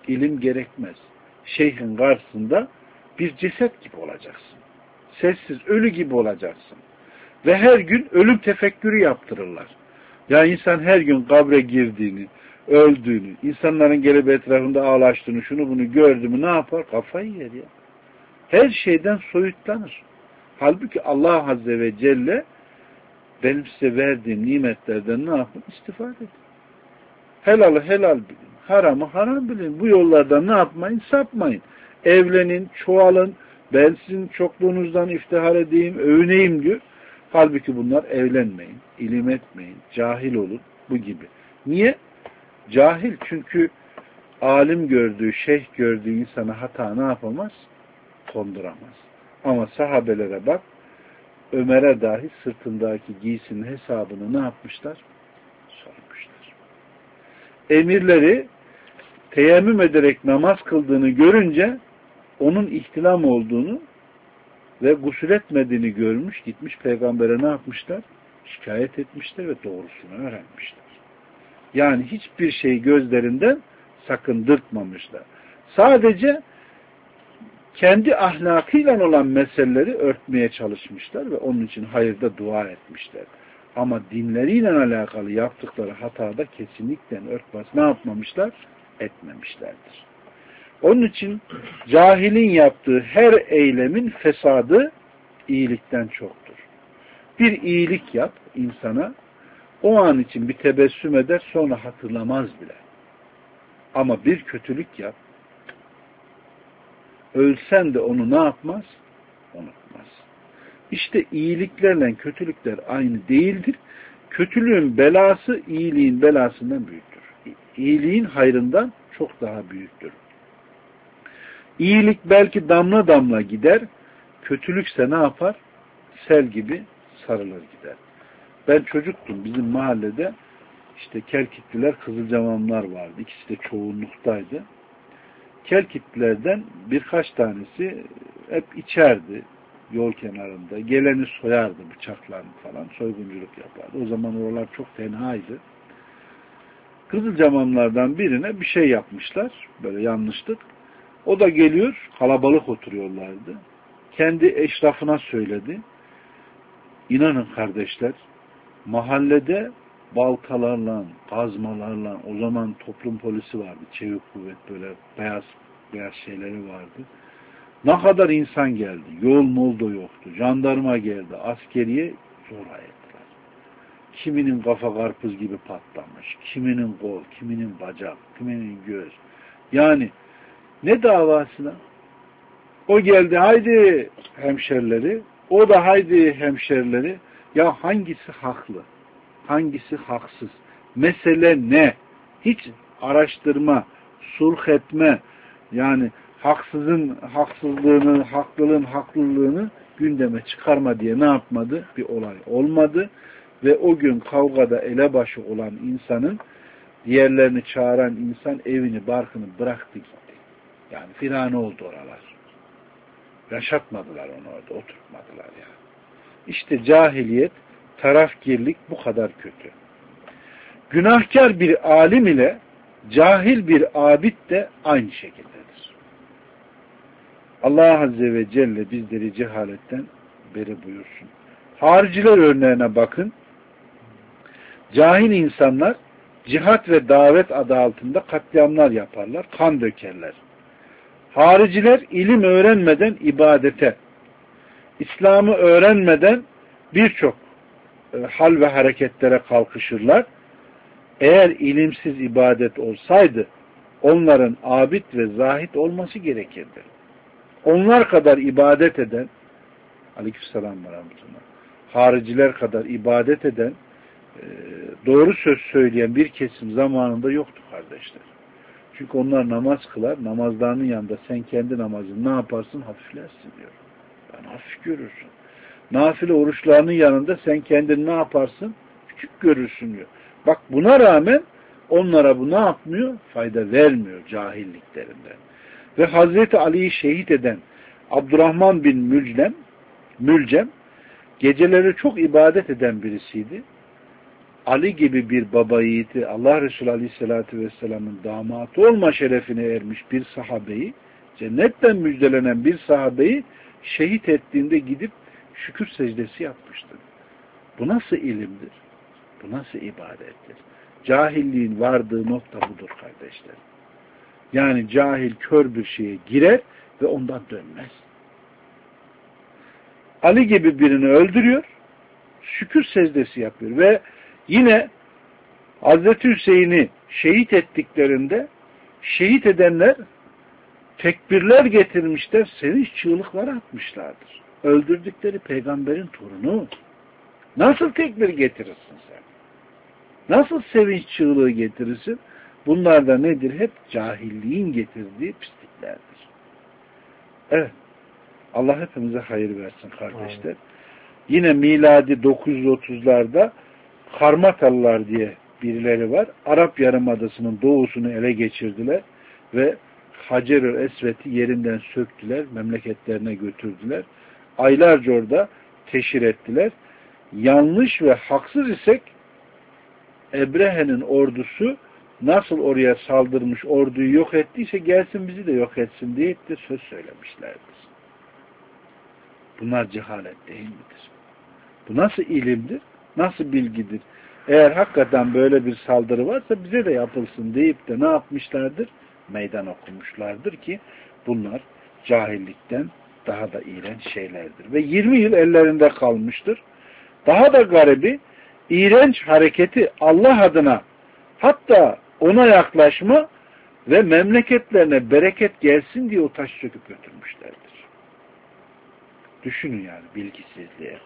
İlim gerekmez. Şeyhin karşısında bir ceset gibi olacaksın. Sessiz, ölü gibi olacaksın. Ve her gün ölüm tefekkürü yaptırırlar. Ya insan her gün kabre girdiğini, öldüğünü, insanların gelip etrafında ağlaştığını, şunu bunu gördü mü ne yapar? Kafayı yer ya. Her şeyden soyutlanır. Halbuki Allah Azze ve Celle benim size verdiğim nimetlerden ne yapın? İstifade edin. Helalı helal bilin. Haramı haram bilin. Bu yollardan ne yapmayın? Sapmayın. Evlenin, çoğalın. Ben sizin çokluğunuzdan iftihar edeyim, övüneyim diyor. Halbuki bunlar evlenmeyin, ilim etmeyin, cahil olun, bu gibi. Niye? Cahil çünkü alim gördüğü, şeyh gördüğü insana hata ne yapamaz? Konduramaz. Ama sahabelere bak, Ömer'e dahi sırtındaki giysinin hesabını ne yapmışlar? Sormuşlar. Emirleri teyemmüm ederek namaz kıldığını görünce onun ihtilam olduğunu ve gusül etmediğini görmüş, gitmiş peygambere ne yapmışlar? Şikayet etmişler ve doğrusunu öğrenmişler. Yani hiçbir şey gözlerinden sakındırtmamışlar. Sadece kendi ahlakıyla olan meseleleri örtmeye çalışmışlar ve onun için hayırda dua etmişler. Ama dinleriyle alakalı yaptıkları hatada kesinlikle örtbas ne yapmamışlar? Etmemişlerdir. Onun için cahilin yaptığı her eylemin fesadı iyilikten çoktur. Bir iyilik yap insana, o an için bir tebessüm eder, sonra hatırlamaz bile. Ama bir kötülük yap, ölsen de onu ne yapmaz? Unutmaz. İşte iyiliklerle kötülükler aynı değildir. Kötülüğün belası iyiliğin belasından büyüktür. İyiliğin hayrından çok daha büyüktür. İyilik belki damla damla gider, kötülükse ne yapar? Sel gibi sarılır gider. Ben çocuktum, bizim mahallede işte Kelkitliler, Kızılcamamlar vardı. İkisi de çoğunluktaydı. Kelkitlilerden birkaç tanesi hep içerdi yol kenarında. Geleni soyardı bıçaklarını falan, soygunculuk yapardı. O zaman oralar çok tenhaydı. Kızılcamamlardan birine bir şey yapmışlar, böyle yanlışlık. O da geliyor, kalabalık oturuyorlardı. Kendi eşrafına söyledi. İnanın kardeşler, mahallede baltalarla, kazmalarla, o zaman toplum polisi vardı, çevik kuvvet, böyle beyaz şeyleri vardı. Ne kadar insan geldi, yol molda yoktu, jandarma geldi, askeriye zorla ettiler. Kiminin kafa karpuz gibi patlamış, kiminin kol, kiminin bacak, kiminin göz. Yani ne davasına? O geldi, haydi hemşerileri, o da haydi hemşerileri. Ya hangisi haklı? Hangisi haksız? Mesele ne? Hiç araştırma, sulh etme, yani haksızın haksızlığını, haklılığın haklılığını gündeme çıkarma diye ne yapmadı? Bir olay olmadı. Ve o gün kavgada elebaşı olan insanın, diğerlerini çağıran insan evini, barkını bıraktı gitti. Yani firane oldu oralar. Yaşatmadılar onu orada, oturtmadılar yani. İşte cahiliyet, tarafgirlik bu kadar kötü. Günahkar bir alim ile cahil bir abid de aynı şekildedir. Allah Azze ve Celle bizleri cehaletten beri buyursun. Hariciler örneğine bakın. Cahil insanlar cihat ve davet adı altında katliamlar yaparlar, kan dökerler. Hariciler ilim öğrenmeden ibadete, İslam'ı öğrenmeden birçok hal ve hareketlere kalkışırlar. Eğer ilimsiz ibadet olsaydı onların abid ve zahid olması gerekirdi. Onlar kadar ibadet eden, aleykümselam ve rahmetullah, hariciler kadar ibadet eden, doğru söz söyleyen bir kesim zamanında yoktu kardeşler. Çünkü onlar namaz kılar, namazlarının yanında sen kendi namazını ne yaparsın? Hafiflersin diyor. Yani hafif görürsün. Nafile oruçlarının yanında sen kendini ne yaparsın? Küçük görürsün diyor. Bak buna rağmen onlara bu ne yapmıyor? Fayda vermiyor cahilliklerinden. Ve Hazreti Ali'yi şehit eden Abdurrahman bin Mülcem geceleri çok ibadet eden birisiydi. Ali gibi bir baba yiğiti, Allah Resulü Aleyhisselatü Vesselam'ın damatı olma şerefine ermiş bir sahabeyi, cennetten müjdelenen bir sahabeyi şehit ettiğinde gidip şükür secdesi yapmıştır. Bu nasıl ilimdir? Bu nasıl ibadettir? Cahilliğin vardığı nokta budur kardeşler. Yani cahil kör bir şeye girer ve ondan dönmez. Ali gibi birini öldürüyor, şükür secdesi yapıyor ve yine Hazreti Hüseyin'i şehit ettiklerinde şehit edenler tekbirler getirmişler, sevinç çığlıkları atmışlardır. Öldürdükleri peygamberin torunu. Nasıl tekbir getirirsin sen? Nasıl sevinç çığlığı getirirsin? Bunlar da nedir? Hep cahilliğin getirdiği pisliklerdir. Evet. Allah hepimize hayır versin kardeşler. Amin. Yine miladi 930'larda Karmatalılar diye birileri var. Arap Yarımadası'nın doğusunu ele geçirdiler ve Hacer-ül Esved'i yerinden söktüler, memleketlerine götürdüler. Aylarca orada teşhir ettiler. Yanlış ve haksız isek Ebrehe'nin ordusu nasıl oraya saldırmış, orduyu yok ettiyse gelsin bizi de yok etsin diye de söz söylemişlerdir. Bunlar cehalet değil midir? Bu nasıl ilimdir? Nasıl bilgidir? Eğer hakikaten böyle bir saldırı varsa bize de yapılsın deyip de ne yapmışlardır? Meydan okumuşlardır ki bunlar cahillikten daha da iğrenç şeylerdir. Ve 20 yıl ellerinde kalmıştır. Daha da garibi iğrenç hareketi Allah adına hatta ona yaklaşma ve memleketlerine bereket gelsin diye o taş söküp götürmüşlerdir. Düşünün yani bilgisizliğe.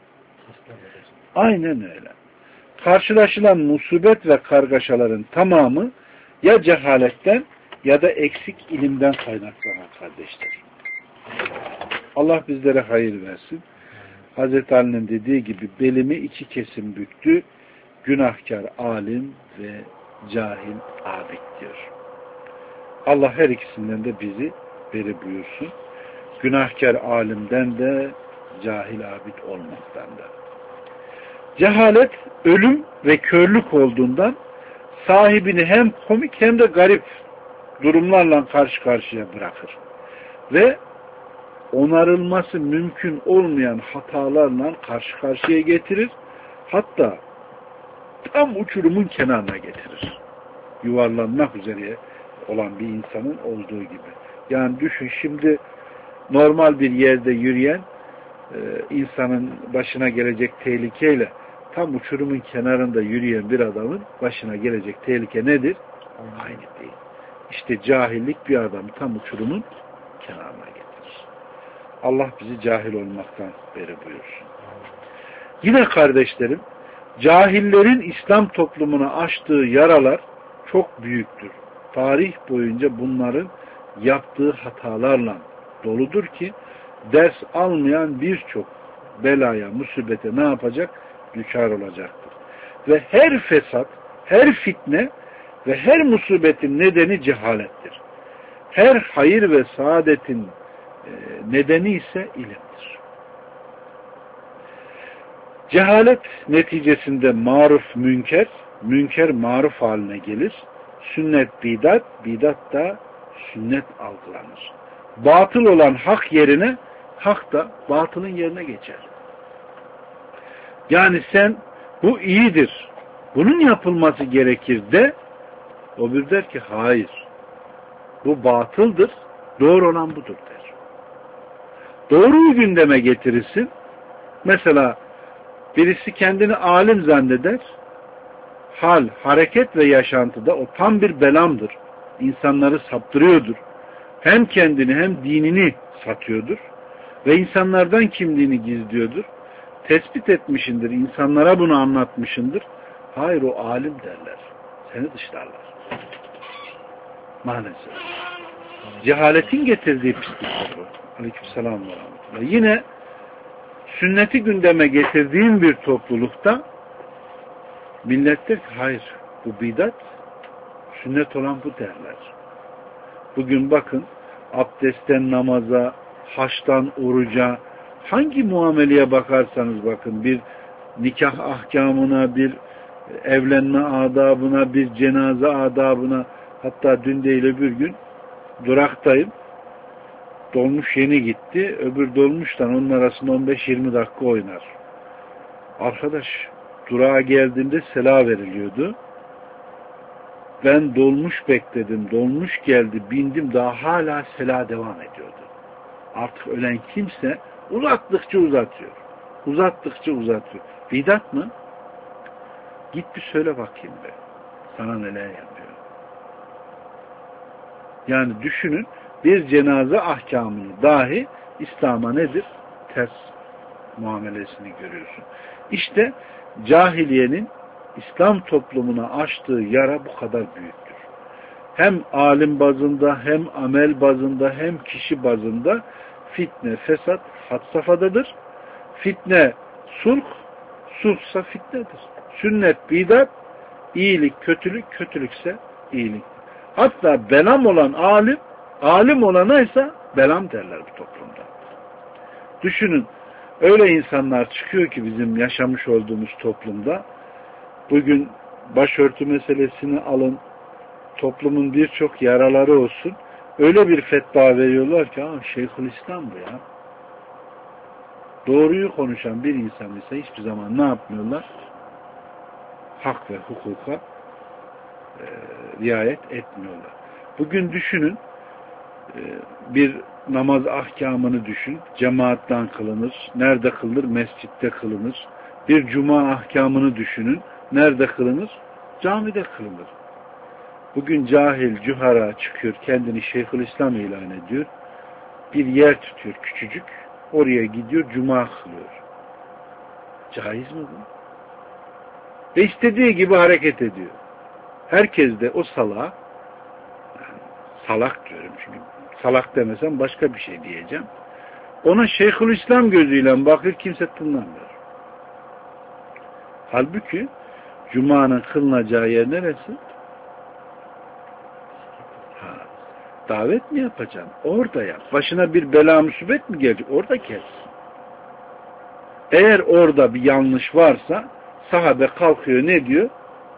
Aynen öyle. Karşılaşılan musibet ve kargaşaların tamamı ya cehaletten ya da eksik ilimden kaynaklanan kardeşler. Allah bizlere hayır versin. Hazreti Ali'nin dediği gibi belimi iki kesim büktü. Günahkar alim ve cahil abid diyor. Allah her ikisinden de bizi beri buyursun. Günahkar alimden de cahil abid olmaktan da. Cehalet ölüm ve körlük olduğundan sahibini hem komik hem de garip durumlarla karşı karşıya bırakır. Ve onarılması mümkün olmayan hatalarla karşı karşıya getirir. Hatta tam uçurumun kenarına getirir. Yuvarlanmak üzere olan bir insanın olduğu gibi. Yani düşün şimdi normal bir yerde yürüyen insanın başına gelecek tehlikeyle tam uçurumun kenarında yürüyen bir adamın başına gelecek tehlike nedir? Aynı değil. İşte cahillik bir adamı tam uçurumun kenarına getirir. Allah bizi cahil olmaktan beri buyursun. Yine kardeşlerim, cahillerin İslam toplumuna açtığı yaralar çok büyüktür. Tarih boyunca bunların yaptığı hatalarla doludur ki ders almayan birçok belaya, musibete ne yapacak? Düçar olacaktır. Ve her fesat, her fitne ve her musibetin nedeni cehalettir. Her hayır ve saadetin nedeni ise ilimdir. Cehalet neticesinde maruf münker, münker maruf haline gelir. Sünnet bidat, bidat da sünnet algılanır. Batıl olan hak yerine, hak da batılın yerine geçer. Yani sen bu iyidir, bunun yapılması gerekir de, o bir der ki hayır, bu batıldır, doğru olan budur der. Doğruyu gündeme getirirsin. Mesela birisi kendini alim zanneder, hal, hareket ve yaşantıda o tam bir belamdır. İnsanları saptırıyordur. Hem kendini hem dinini satıyordur. Ve insanlardan kimliğini gizliyordur. Tespit etmişindir, insanlara bunu anlatmışındır. Hayır o alim derler. Seni dışlarlar. Maalesef. Cehaletin getirdiği pisliktir bu. Aleykümselam ve rahmetullah. Yine sünneti gündeme getirdiğin bir toplulukta millet der ki hayır bu bidat, sünnet olan bu derler. Bugün bakın abdestten namaza, haçtan oruca, hangi muameleye bakarsanız bakın, bir nikah ahkamına, bir evlenme adabına, bir cenaze adabına, hatta dün değil öbür gün duraktayım. Dolmuş yeni gitti. Öbür dolmuştan onun arasında 15-20 dakika oynar. Arkadaş, durağa geldiğimde sela veriliyordu. Ben dolmuş bekledim. Dolmuş geldi. Bindim. Daha hala sela devam ediyordu. Artık ölen kimse uzattıkça uzatıyor. Uzattıkça uzatıyor. Bidat mı? Git bir söyle bakayım be. Sana neler yapıyor. Yani düşünün, bir cenaze ahkamını dahi İslam'a nedir? Ters muamelesini görüyorsun. İşte cahiliyenin İslam toplumuna açtığı yara bu kadar büyüktür. Hem alim bazında, hem amel bazında, hem kişi bazında fitne, fesat had safhadadır. Fitne sulh, sulhsa fitnedir. Sünnet, bidat, iyilik, kötülük, kötülükse iyilik. Hatta belam olan alim, alim olana ise belam derler bu toplumda. Düşünün, öyle insanlar çıkıyor ki bizim yaşamış olduğumuz toplumda, bugün başörtü meselesini alın, toplumun birçok yaraları olsun, öyle bir fetva veriyorlar ki, Şeyhülislam bu ya. Doğruyu konuşan bir insan ise hiçbir zaman ne yapmıyorlar? Hak ve hukuka riayet etmiyorlar. Bugün düşünün, bir namaz ahkamını düşün. Cemaatten kılınır. Nerede kılınır? Mescitte kılınır. Bir cuma ahkamını düşünün. Nerede kılınır? Camide kılınır. Bugün cahil, cühara çıkıyor. Kendini Şeyhülislam ilan ediyor. Bir yer tutuyor küçücük. Oraya gidiyor. Cuma kılıyor. Caiz mi bu? Ve istediği gibi hareket ediyor. Herkes de o salağa, salak diyorum çünkü salak demesem başka bir şey diyeceğim. Ona Şeyhülislam gözüyle bakır, kimse tınlamıyor. Halbuki Cuma'nın kılınacağı yer neresi? Davet mi yapacaksın? Orada yap. Başına bir bela musibet mi gelecek? Orada kes. Eğer orada bir yanlış varsa sahabe kalkıyor, ne diyor?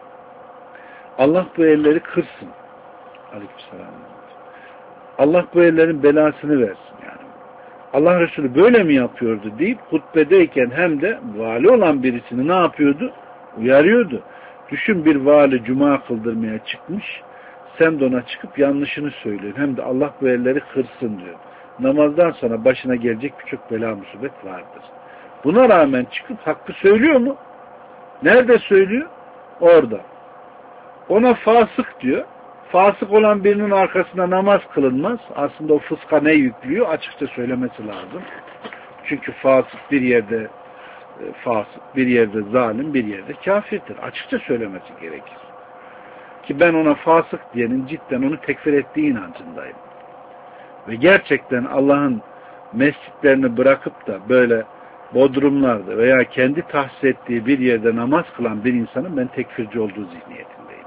Allah bu elleri kırsın. Aleykümselam. Allah bu ellerin belasını versin yani. Allah Resulü böyle mi yapıyordu deyip hutbedeyken hem de vali olan birisini ne yapıyordu? Uyarıyordu. Düşün, bir vali cuma kıldırmaya çıkmış. Sen de ona çıkıp yanlışını söylüyorsun. Hem de Allah bu elleri kırsın diyor. Namazdan sonra başına gelecek birçok bela musibet vardır. Buna rağmen çıkıp hakkı söylüyor mu? Nerede söylüyor? Orada. Ona fasık diyor. Fasık olan birinin arkasında namaz kılınmaz. Aslında o fıska ne yüklüyor? Açıkça söylemesi lazım. Çünkü fasık bir yerde fasık, bir yerde zalim, bir yerde kafirdir. Açıkça söylemesi gerekir. Ki ben ona fasık diyenin cidden onu tekfir ettiği inancındayım. Ve gerçekten Allah'ın mescitlerini bırakıp da böyle bodrumlarda veya kendi tahsis ettiği bir yerde namaz kılan bir insanın ben tekfirci olduğu zihniyetindeyim.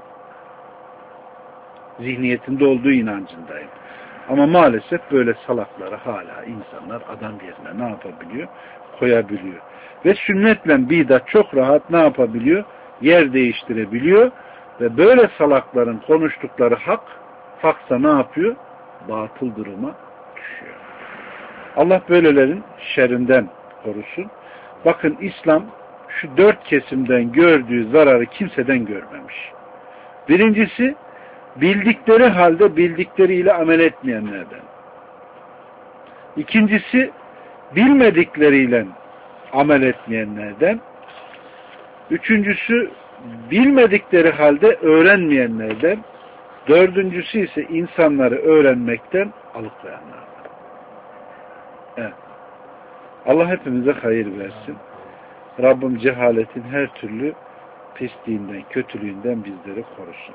Zihniyetinde olduğu inancındayım. Ama maalesef böyle salakları hala insanlar adam yerine ne yapabiliyor? Koyabiliyor. Ve sünnetle bidat çok rahat ne yapabiliyor? Yer değiştirebiliyor. Ve böyle salakların konuştukları haksa ne yapıyor? Batıl duruma düşüyor. Allah böylelerin şerrinden korusun. Bakın, İslam şu 4 kesimden gördüğü zararı kimseden görmemiş. Birincisi, bildikleri halde bildikleriyle amel etmeyenlerden. İkincisi, bilmedikleriyle amel etmeyenlerden. Üçüncüsü, bilmedikleri halde öğrenmeyenlerden. Dördüncüsü ise insanları öğrenmekten alıkoyanlardan. Evet. Allah hepimize hayır versin. Rabbim cehaletin her türlü pisliğinden, kötülüğünden bizleri korusun.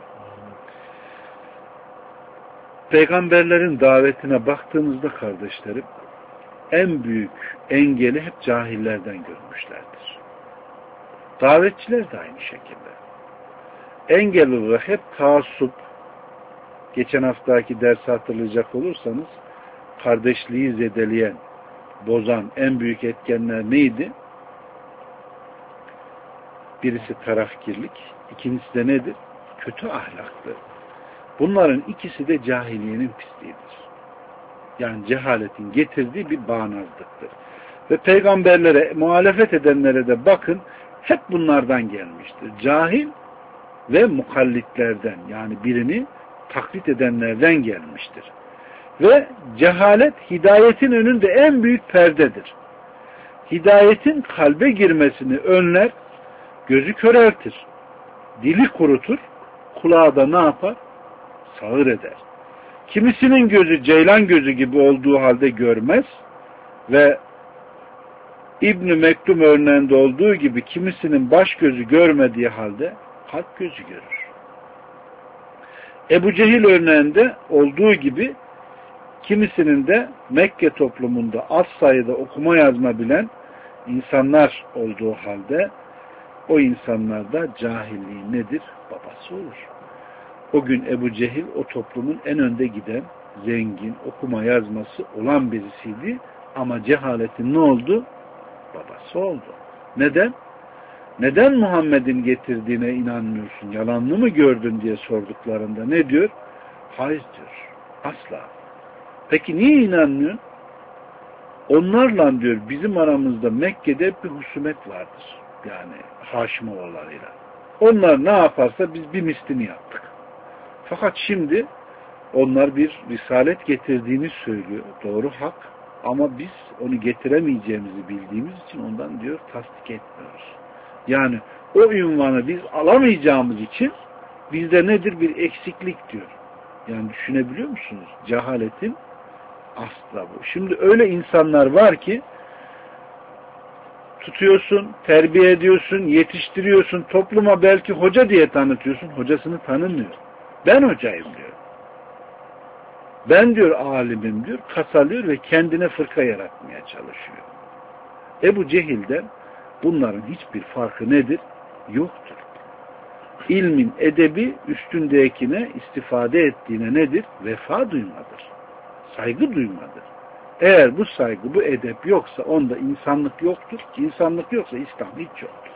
Peygamberlerin davetine baktığımızda kardeşlerim, en büyük engeli hep cahillerden görmüşlerdir. Davetçiler de aynı şekilde. Engel olarak hep taassup, geçen haftaki dersi hatırlayacak olursanız, kardeşliği zedeleyen, bozan en büyük etkenler neydi? Birisi tarafkirlik, İkincisi de nedir? Kötü ahlaktır. Bunların ikisi de cahiliyenin pisliğidir. Yani cehaletin getirdiği bir bağnazlıktır. Ve peygamberlere, muhalefet edenlere de bakın, hep bunlardan gelmiştir. Cahil ve mukallitlerden, yani birini taklit edenlerden gelmiştir. Ve cehalet hidayetin önünde en büyük perdedir. Hidayetin kalbe girmesini önler, gözü köreltir, dili kurutur, kulağı da ne yapar? Sağır eder. Kimisinin gözü ceylan gözü gibi olduğu halde görmez ve İbn-i Mektum örneğinde olduğu gibi kimisinin baş gözü görmediği halde kalp gözü görür. Ebu Cehil örneğinde olduğu gibi kimisinin de Mekke toplumunda az sayıda okuma yazma bilen insanlar olduğu halde o insanlarda cahilliği nedir? Babası olur. O gün Ebu Cehil o toplumun en önde giden, zengin, okuma yazması olan birisiydi ama cehaletin ne oldu? Babası oldu. Neden? Neden Muhammed'in getirdiğine inanmıyorsun? Yalanlı mı gördün diye sorduklarında ne diyor? Hayır diyor. Asla. Peki niye inanmıyorsun? Onlarla diyor bizim aramızda Mekke'de bir husumet vardır. Yani Haşimoğullarıyla. Onlar ne yaparsa biz bir mislini yaptık. Fakat şimdi onlar bir risalet getirdiğini söylüyor. Doğru, hak. Ama biz onu getiremeyeceğimizi bildiğimiz için ondan diyor tasdik etmiyoruz. Yani o ünvanı biz alamayacağımız için bizde nedir? Bir eksiklik diyor. Yani düşünebiliyor musunuz? Cehaletin asla bu. Şimdi öyle insanlar var ki tutuyorsun, terbiye ediyorsun, yetiştiriyorsun, topluma belki hoca diye tanıtıyorsun, hocasını tanımıyor. Ben hocayım diyor. Ben diyor alimim diyor, kasalıyor ve kendine fırka yaratmaya çalışıyor. Ebu Cehil'den bunların hiçbir farkı nedir? Yoktur. İlmin edebi üstündekine istifade ettiğine nedir? Vefa duymadır. Saygı duymadır. Eğer bu saygı, bu edep yoksa onda insanlık yoktur. İnsanlık yoksa İslam hiç yoktur.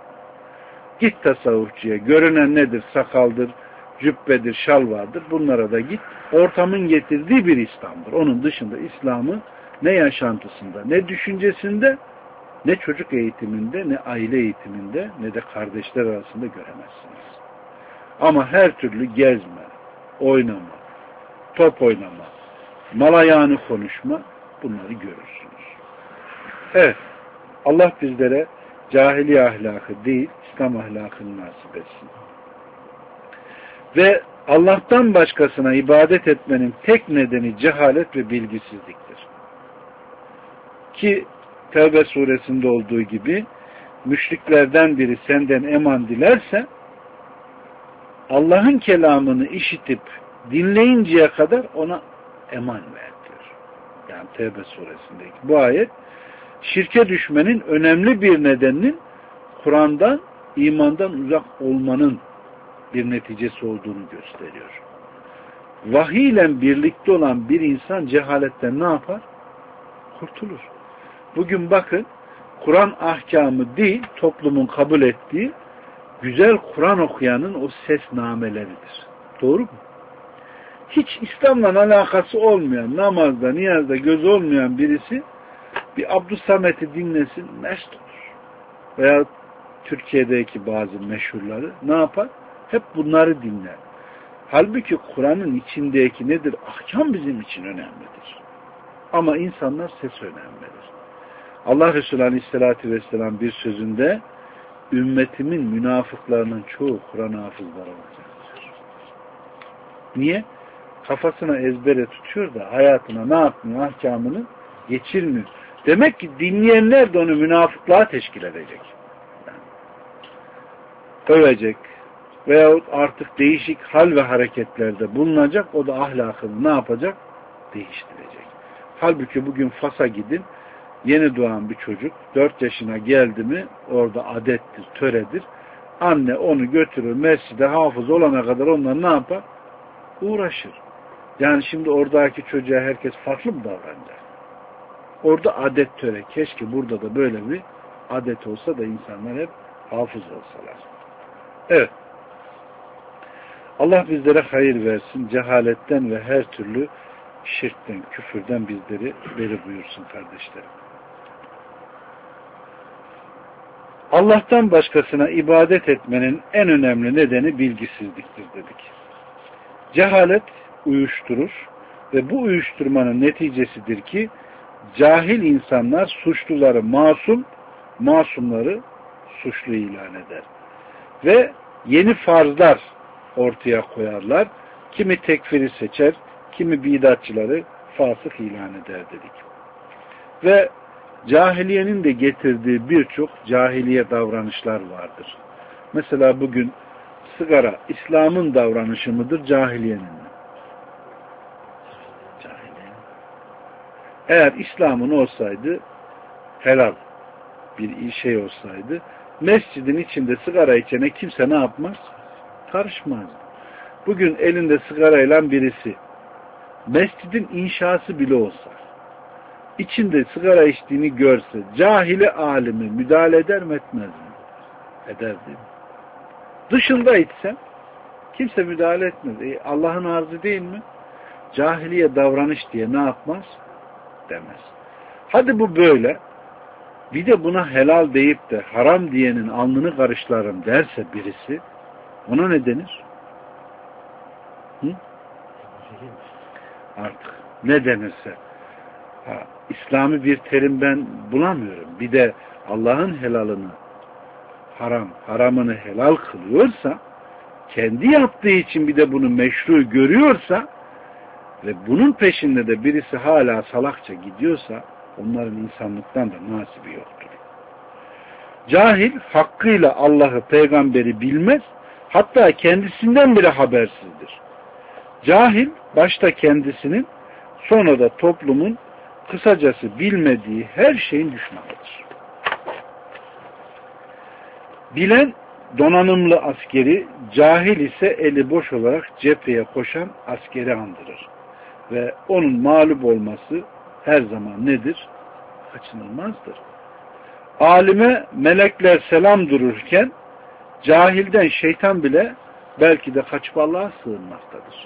Git tasavvufçuya, görünen nedir? Sakaldır, cübbedir, şal vardır. Bunlara da git. Ortamın getirdiği bir İslam'dır. Onun dışında İslam'ı ne yaşantısında, ne düşüncesinde, ne çocuk eğitiminde, ne aile eğitiminde, ne de kardeşler arasında göremezsiniz. Ama her türlü gezme, oynama, top oynama, malayani konuşma, bunları görürsünüz. Evet, Allah bizlere cahiliye ahlakı değil, İslam ahlakını nasip etsin. Ve Allah'tan başkasına ibadet etmenin tek nedeni cehalet ve bilgisizliktir. Ki Tevbe suresinde olduğu gibi müşriklerden biri senden eman dilerse Allah'ın kelamını işitip dinleyinceye kadar ona eman ver diyor. Yani Tevbe suresindeki bu ayet şirke düşmenin önemli bir nedeninin Kur'an'dan, imandan uzak olmanın bir neticesi olduğunu gösteriyor. Vahiy ile birlikte olan bir insan cehaletten ne yapar? Kurtulur. Bugün bakın Kur'an ahkamı değil, toplumun kabul ettiği güzel Kur'an okuyanın o sesnameleridir. Doğru mu? Hiç İslam'la alakası olmayan, namazda, niyazda göz olmayan birisi bir Abdüssamet'i dinlesin, mest olur. Veya Türkiye'deki bazı meşhurları ne yapar? Hep bunları dinler. Halbuki Kur'an'ın içindeki nedir? Ahkam bizim için önemlidir. Ama insanlar ses önemlidir. Allah Resulü Aleyhisselatü Vesselam bir sözünde ümmetimin münafıklarının çoğu Kur'an hafızları olacaktır. Niye? Kafasına ezbere tutuyor da hayatına ne yapmıyor? Ahkamını geçirmiyor. Demek ki dinleyenler de onu münafıklığa teşkil edecek. Yani, övecek veyahut artık değişik hal ve hareketlerde bulunacak. O da ahlakını ne yapacak? Değiştirecek. Halbuki bugün Fas'a gidin, yeni doğan bir çocuk 4 yaşına geldi mi orada adettir, töredir. Anne onu götürür mescide, hafız olana kadar onlar ne yapar? Uğraşır. Yani şimdi oradaki çocuğa herkes farklı mı davranacak? Orada adet töre. Keşke burada da böyle bir adet olsa da insanlar hep hafız olsalar. Evet. Allah bizlere hayır versin. Cehaletten ve her türlü şirkten, küfürden bizleri beri buyursun kardeşlerim. Allah'tan başkasına ibadet etmenin en önemli nedeni bilgisizliktir dedik. Cehalet uyuşturur ve bu uyuşturmanın neticesidir ki cahil insanlar suçluları masum, masumları suçlu ilan eder. Ve yeni farzlar ortaya koyarlar. Kimi tekfiri seçer, kimi bidatçıları fasık ilan eder dedik. Ve cahiliyenin de getirdiği birçok cahiliye davranışlar vardır. Mesela bugün sigara İslam'ın davranışı mıdır, cahiliyenin mi? Cahiliye. Eğer İslam'ın olsaydı, helal bir şey olsaydı, mescidin içinde sigara içene kimse ne yapmaz? Karışmaz. Bugün elinde sigarayla birisi, mescidin inşası bile olsa, içinde sigara içtiğini görse, cahili alimi müdahale eder mi etmez mi? Eder değil mi? Dışında içsen, kimse müdahale etmez. Allah'ın arzı değil mi? Cahiliye davranış diye ne yapmaz? Demez. Hadi bu böyle. Bir de buna helal deyip de haram diyenin alnını karışlarım derse birisi, ona ne denir? Hı? Artık ne denirse. İslami bir terim ben bulamıyorum. Bir de Allah'ın helalını haramını helal kılıyorsa, kendi yaptığı için bir de bunu meşru görüyorsa ve bunun peşinde de birisi hala salakça gidiyorsa, onların insanlıktan da nasibi yoktur. Cahil hakkıyla Allah'ı, peygamberi bilmez, hatta kendisinden bile habersizdir. Cahil başta kendisinin, sonra da toplumun, kısacası bilmediği her şeyin düşmanıdır. Bilen donanımlı askeri, cahil ise eli boş olarak cepheye koşan askeri andırır. Ve onun mağlup olması her zaman nedir? Kaçınılmazdır. Alime melekler selam dururken, cahilden şeytan bile belki de kaçıp Allah'a sığınmaktadır.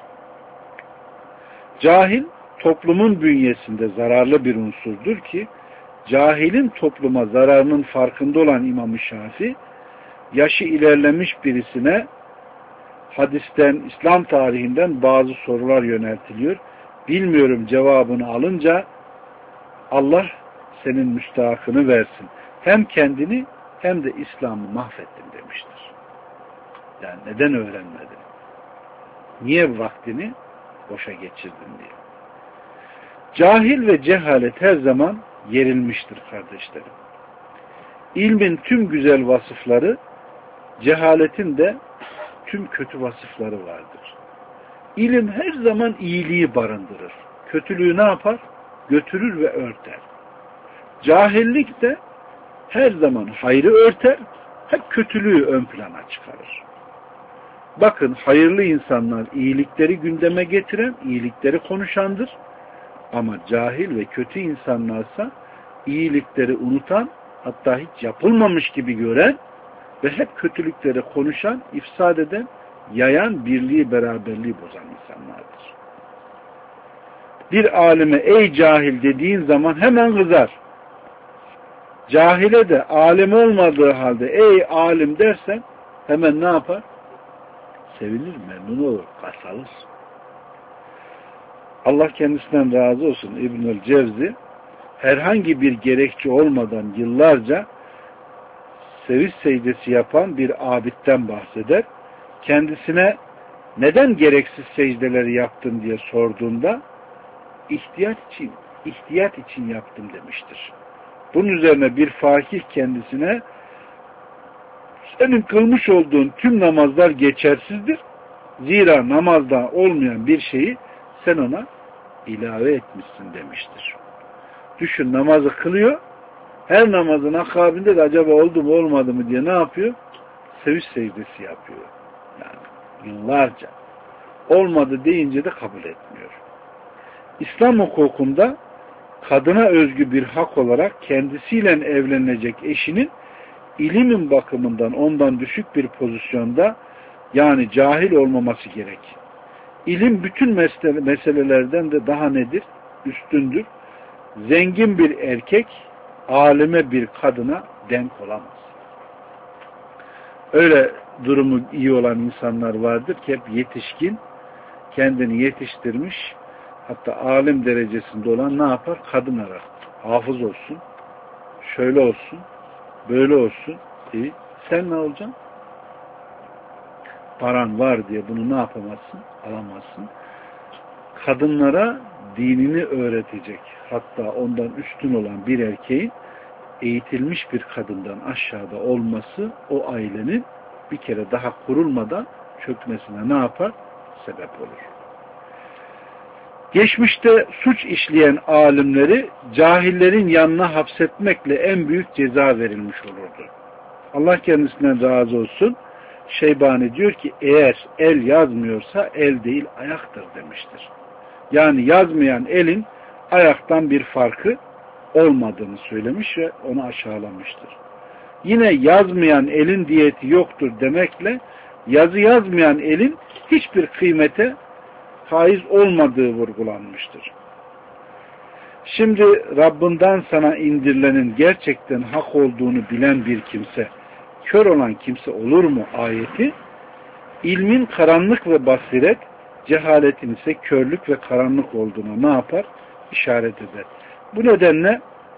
Cahil, toplumun bünyesinde zararlı bir unsurdur ki, cahilin topluma zararının farkında olan İmam-ı Şafii, yaşı ilerlemiş birisine hadisten, İslam tarihinden bazı sorular yöneltiliyor. Bilmiyorum cevabını alınca Allah senin müstahakını versin. Hem kendini hem de İslam'ı mahvettin demiştir. Yani neden öğrenmedin? Niye vaktini boşa geçirdin diye. Cahil ve cehalet her zaman yerilmiştir kardeşlerim. İlmin tüm güzel vasıfları, cehaletin de tüm kötü vasıfları vardır. İlim her zaman iyiliği barındırır. Kötülüğü ne yapar? Götürür ve örter. Cahillik de her zaman hayrı örter, hep kötülüğü ön plana çıkarır. Bakın hayırlı insanlar iyilikleri gündeme getiren, iyilikleri konuşandır. Ama cahil ve kötü insanlarsa iyilikleri unutan, hatta hiç yapılmamış gibi gören ve hep kötülükleri konuşan, ifsad eden, yayan, birliği, beraberliği bozan insanlardır. Bir alime ey cahil dediğin zaman hemen kızar. Cahile de alim olmadığı halde ey alim dersen hemen ne yapar? Sevinir, memnun olur, kasalır. Allah kendisinden razı olsun. İbnül Cevzi herhangi bir gerekçe olmadan yıllarca seviş secdesi yapan bir abidden bahseder. Kendisine neden gereksiz secdeleri yaptın diye sorduğunda ihtiyat için yaptım demiştir. Bunun üzerine bir fakih kendisine senin kılmış olduğun tüm namazlar geçersizdir. Zira namazda olmayan bir şeyi sen ona ilave etmişsin demiştir. Düşün, namazı kılıyor. Her namazın akabinde de acaba oldu mu olmadı mı diye ne yapıyor? Seviş secdesi yapıyor. Yani yıllarca. Olmadı deyince de kabul etmiyor. İslam hukukunda kadına özgü bir hak olarak kendisiyle evlenecek eşinin ilimin bakımından ondan düşük bir pozisyonda Yani cahil olmaması gerek. İlim bütün meselelerden de daha nedir? Üstündür. Zengin bir erkek alime bir kadına denk olamaz. Öyle durumu iyi olan insanlar vardır ki hep yetişkin, kendini yetiştirmiş, hatta alim derecesinde olan ne yapar? Kadın arar. Hafız olsun, şöyle olsun, böyle olsun. Sen ne olacaksın? Paran var diye bunu ne yapamazsın? Alamazsın. Kadınlara dinini öğretecek, hatta ondan üstün olan bir erkeğin eğitilmiş bir kadından aşağıda olması o ailenin bir kere daha kurulmadan çökmesine ne yapar? Sebep olur. Geçmişte suç işleyen alimleri cahillerin yanına hapsetmekle en büyük ceza verilmiş olurdu. Allah kendisinden razı olsun. Şeybani diyor ki eğer el yazmıyorsa el değil ayaktır demiştir. Yani yazmayan elin ayaktan bir farkı olmadığını söylemiş ve onu aşağılamıştır. Yine yazmayan elin diyeti yoktur demekle yazı yazmayan elin hiçbir kıymete haiz olmadığı vurgulanmıştır. Şimdi Rabbinden sana indirilenin gerçekten hak olduğunu bilen bir kimse, kör olan kimse olur mu ayeti, ilmin karanlık ve basiret, cehaletin ise körlük ve karanlık olduğuna ne yapar? İşaret eder. Bu nedenle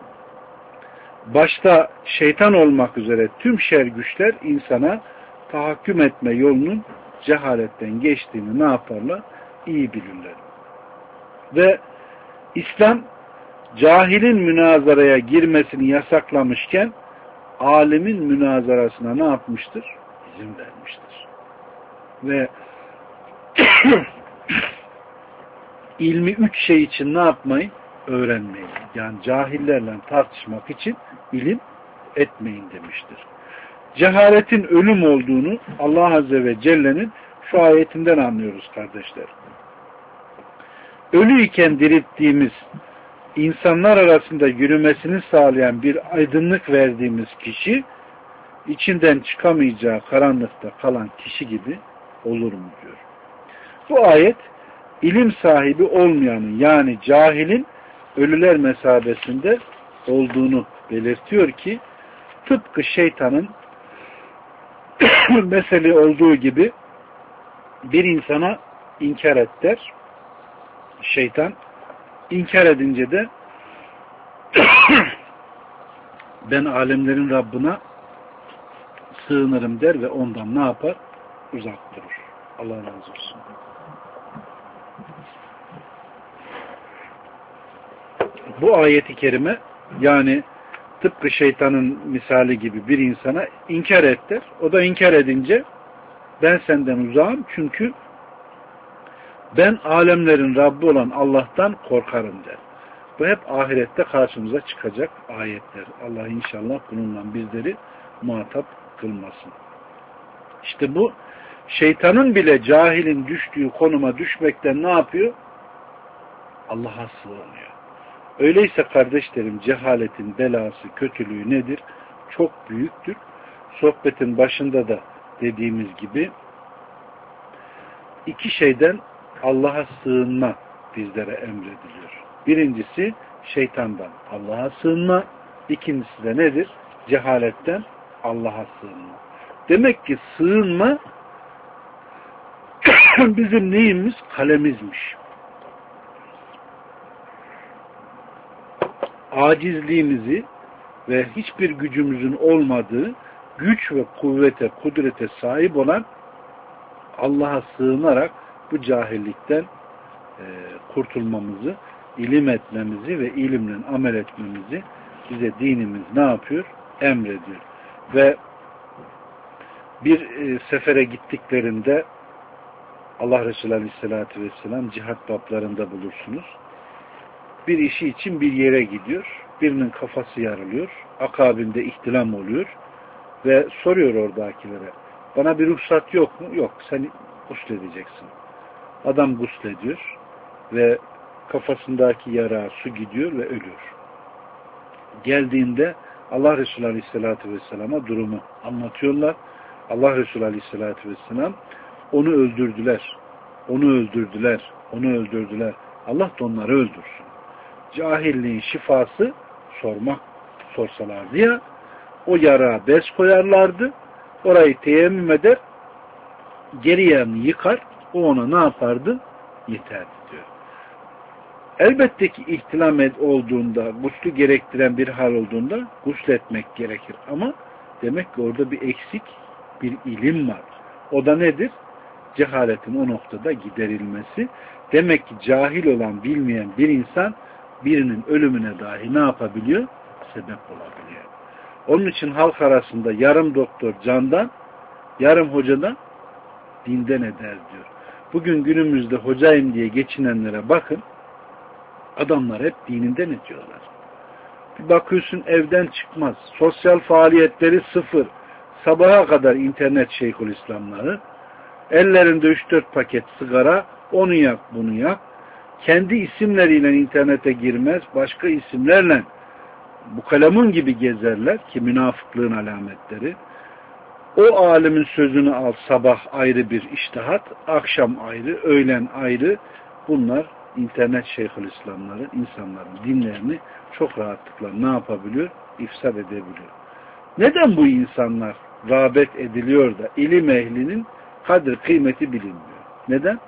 başta şeytan olmak üzere tüm şer güçler insana tahakküm etme yolunun cehaletten geçtiğini ne yaparlar? İyi bilirler. Ve İslam cahilin münazaraya girmesini yasaklamışken alimin münazarasına ne yapmıştır? İzin vermiştir. Ve ilmi 3 şey için ne yapmayın? Öğrenmeyin. Yani cahillerle tartışmak için ilim etmeyin demiştir. Cehaletin ölüm olduğunu Allah Azze ve Celle'nin şu ayetinden anlıyoruz kardeşler. Ölüyken dirilttiğimiz, insanlar arasında yürümesini sağlayan bir aydınlık verdiğimiz kişi, içinden çıkamayacağı karanlıkta kalan kişi gibi olur mu diyor. Bu ayet, ilim sahibi olmayanın yani cahilin ölüler mesabesinde olduğunu belirtiyor ki, tıpkı şeytanın mesele olduğu gibi bir insana inkar et der. Şeytan inkar edince de ben alemlerin Rabbına sığınırım der ve ondan ne yapar? Uzak durur. Allah razı olsun. Bu ayeti kerime yani tıpkı şeytanın misali gibi bir insana inkar et der. O da inkar edince ben senden uzağım çünkü ben alemlerin Rabbi olan Allah'tan korkarım der. Bu hep ahirette karşımıza çıkacak ayetler. Allah inşallah bununla bizleri muhatap kılmasın. İşte bu şeytanın bile cahilin düştüğü konuma düşmekten ne yapıyor? Allah'a sığınıyor. Öyleyse kardeşlerim cehaletin belası, kötülüğü nedir? Çok büyüktür. Sohbetin başında da dediğimiz gibi iki şeyden Allah'a sığınma bizlere emrediliyor. Birincisi şeytandan Allah'a sığınma. İkincisi de nedir? Cehaletten Allah'a sığınma. Demek ki sığınma bizim neyimiz? Kalemizmiş. Acizliğimizi ve hiçbir gücümüzün olmadığı güç ve kuvvete, kudrete sahip olan Allah'a sığınarak bu cahillikten kurtulmamızı, ilim etmemizi ve ilimle amel etmemizi bize dinimiz ne yapıyor? Emrediyor. Ve bir sefere gittiklerinde Allah Resulü Aleyhisselatü Vesselam cihat bablarında bulursunuz. Bir işi için bir yere gidiyor. Birinin kafası yarılıyor. Akabinde ihtilam oluyor. Ve soruyor oradakilere. Bana bir ruhsat yok mu? Yok. Sen gusledeceksin. Adam guslediyor. Ve kafasındaki yara su gidiyor ve ölüyor. Geldiğinde Allah Resulü Aleyhisselatü Vesselam'a durumu anlatıyorlar. Allah Resulü Aleyhisselatü Vesselam Onu öldürdüler. Onu öldürdüler. Onu öldürdüler. Allah da onları öldürsün. Cahilliğin şifası sormak, sorsalardı ya, o yara bez koyarlardı. Orayı teyemmüm eder, geri yanını yıkar, o ona ne yapardı? Yeterdi diyor. Elbette ki ihtilam olduğunda, guslü gerektiren bir hal olduğunda gusletmek gerekir. Ama demek ki orada bir eksik, bir ilim var. O da nedir? Cehaletin o noktada giderilmesi. Demek ki cahil olan, bilmeyen bir insan birinin ölümüne dahi ne yapabiliyor? Sebep olabiliyor. Onun için halk arasında yarım doktor candan, yarım hocadan dinden eder diyor. Bugün günümüzde hocayım diye geçinenlere bakın, adamlar hep dininden ediyorlar. Bir bakıyorsun evden çıkmaz. Sosyal faaliyetleri sıfır. Sabaha kadar internet şeyhülislamları. Ellerinde 3-4 paket sigara. Onu yak, bunu yak. Kendi isimleriyle internete girmez. Başka isimlerle bu kalemun gibi gezerler ki münafıklığın alametleri. O alimin sözünü al, sabah ayrı bir iştihat, akşam ayrı, öğlen ayrı. Bunlar internet şeyhülislamları insanların dinlerini çok rahatlıkla ne yapabiliyor? İfsad edebiliyor. Neden bu insanlar rağbet ediliyor da ilim ehlinin kadir kıymeti bilinmiyor? Neden?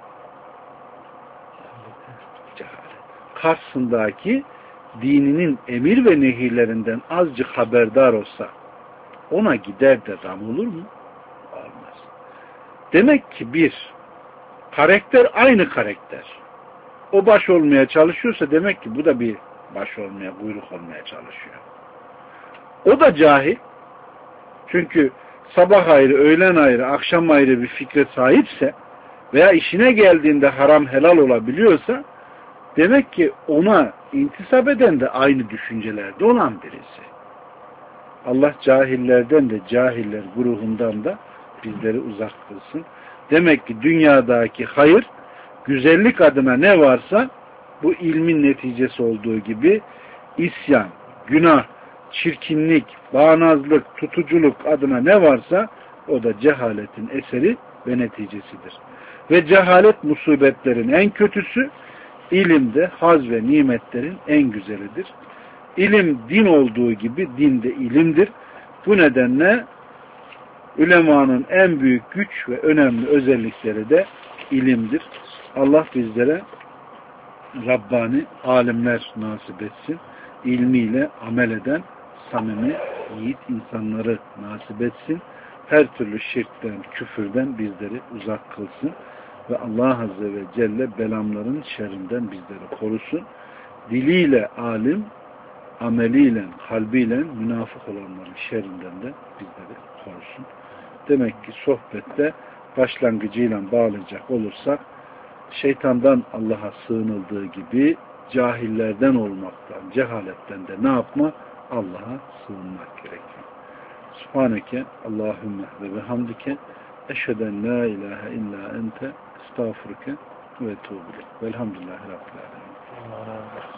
Cehalet. Karşısındaki dininin emir ve nehirlerinden azıcık haberdar olsa ona gider de ram olur mu? Olmaz. Demek ki bir, karakter aynı karakter. O baş olmaya çalışıyorsa demek ki bu da bir baş olmaya, buyruk olmaya çalışıyor. O da cahil. Çünkü sabah ayrı, öğlen ayrı, akşam ayrı bir fikre sahipse veya işine geldiğinde haram helal olabiliyorsa demek ki ona intisap eden de aynı düşüncelerde olan birisi. Allah cahillerden de cahiller grubundan da bizleri uzak kılsın. Demek ki dünyadaki hayır, güzellik adına ne varsa bu ilmin neticesi olduğu gibi isyan, günah, çirkinlik, bağnazlık, tutuculuk adına ne varsa o da cehaletin eseri ve neticesidir. Ve cehalet musibetlerin en kötüsü, ilimde haz ve nimetlerin en güzelidir. İlim din olduğu gibi din de ilimdir. Bu nedenle ulemanın en büyük güç ve önemli özellikleri de ilimdir. Allah bizlere Rabbani alimler nasip etsin. İlmiyle amel eden samimi, yiğit insanları nasip etsin. Her türlü şirkten, küfürden bizleri uzak kılsın. Ve Allah Azze ve Celle belamların şerrinden bizleri korusun. Diliyle alim, ameliyle, kalbiyle münafık olanların şerrinden de bizleri korusun. Demek ki sohbette başlangıcıyla bağlayacak olursak şeytandan Allah'a sığınıldığı gibi cahillerden olmaktan, cehaletten de ne yapma? Allah'a sığınmak gerekiyor. Subhaneke Allahümme ve bihamdike eşheden la ilahe illa ente estağfurke ve tuğbilek. Velhamdülillahi Rabbil alemin.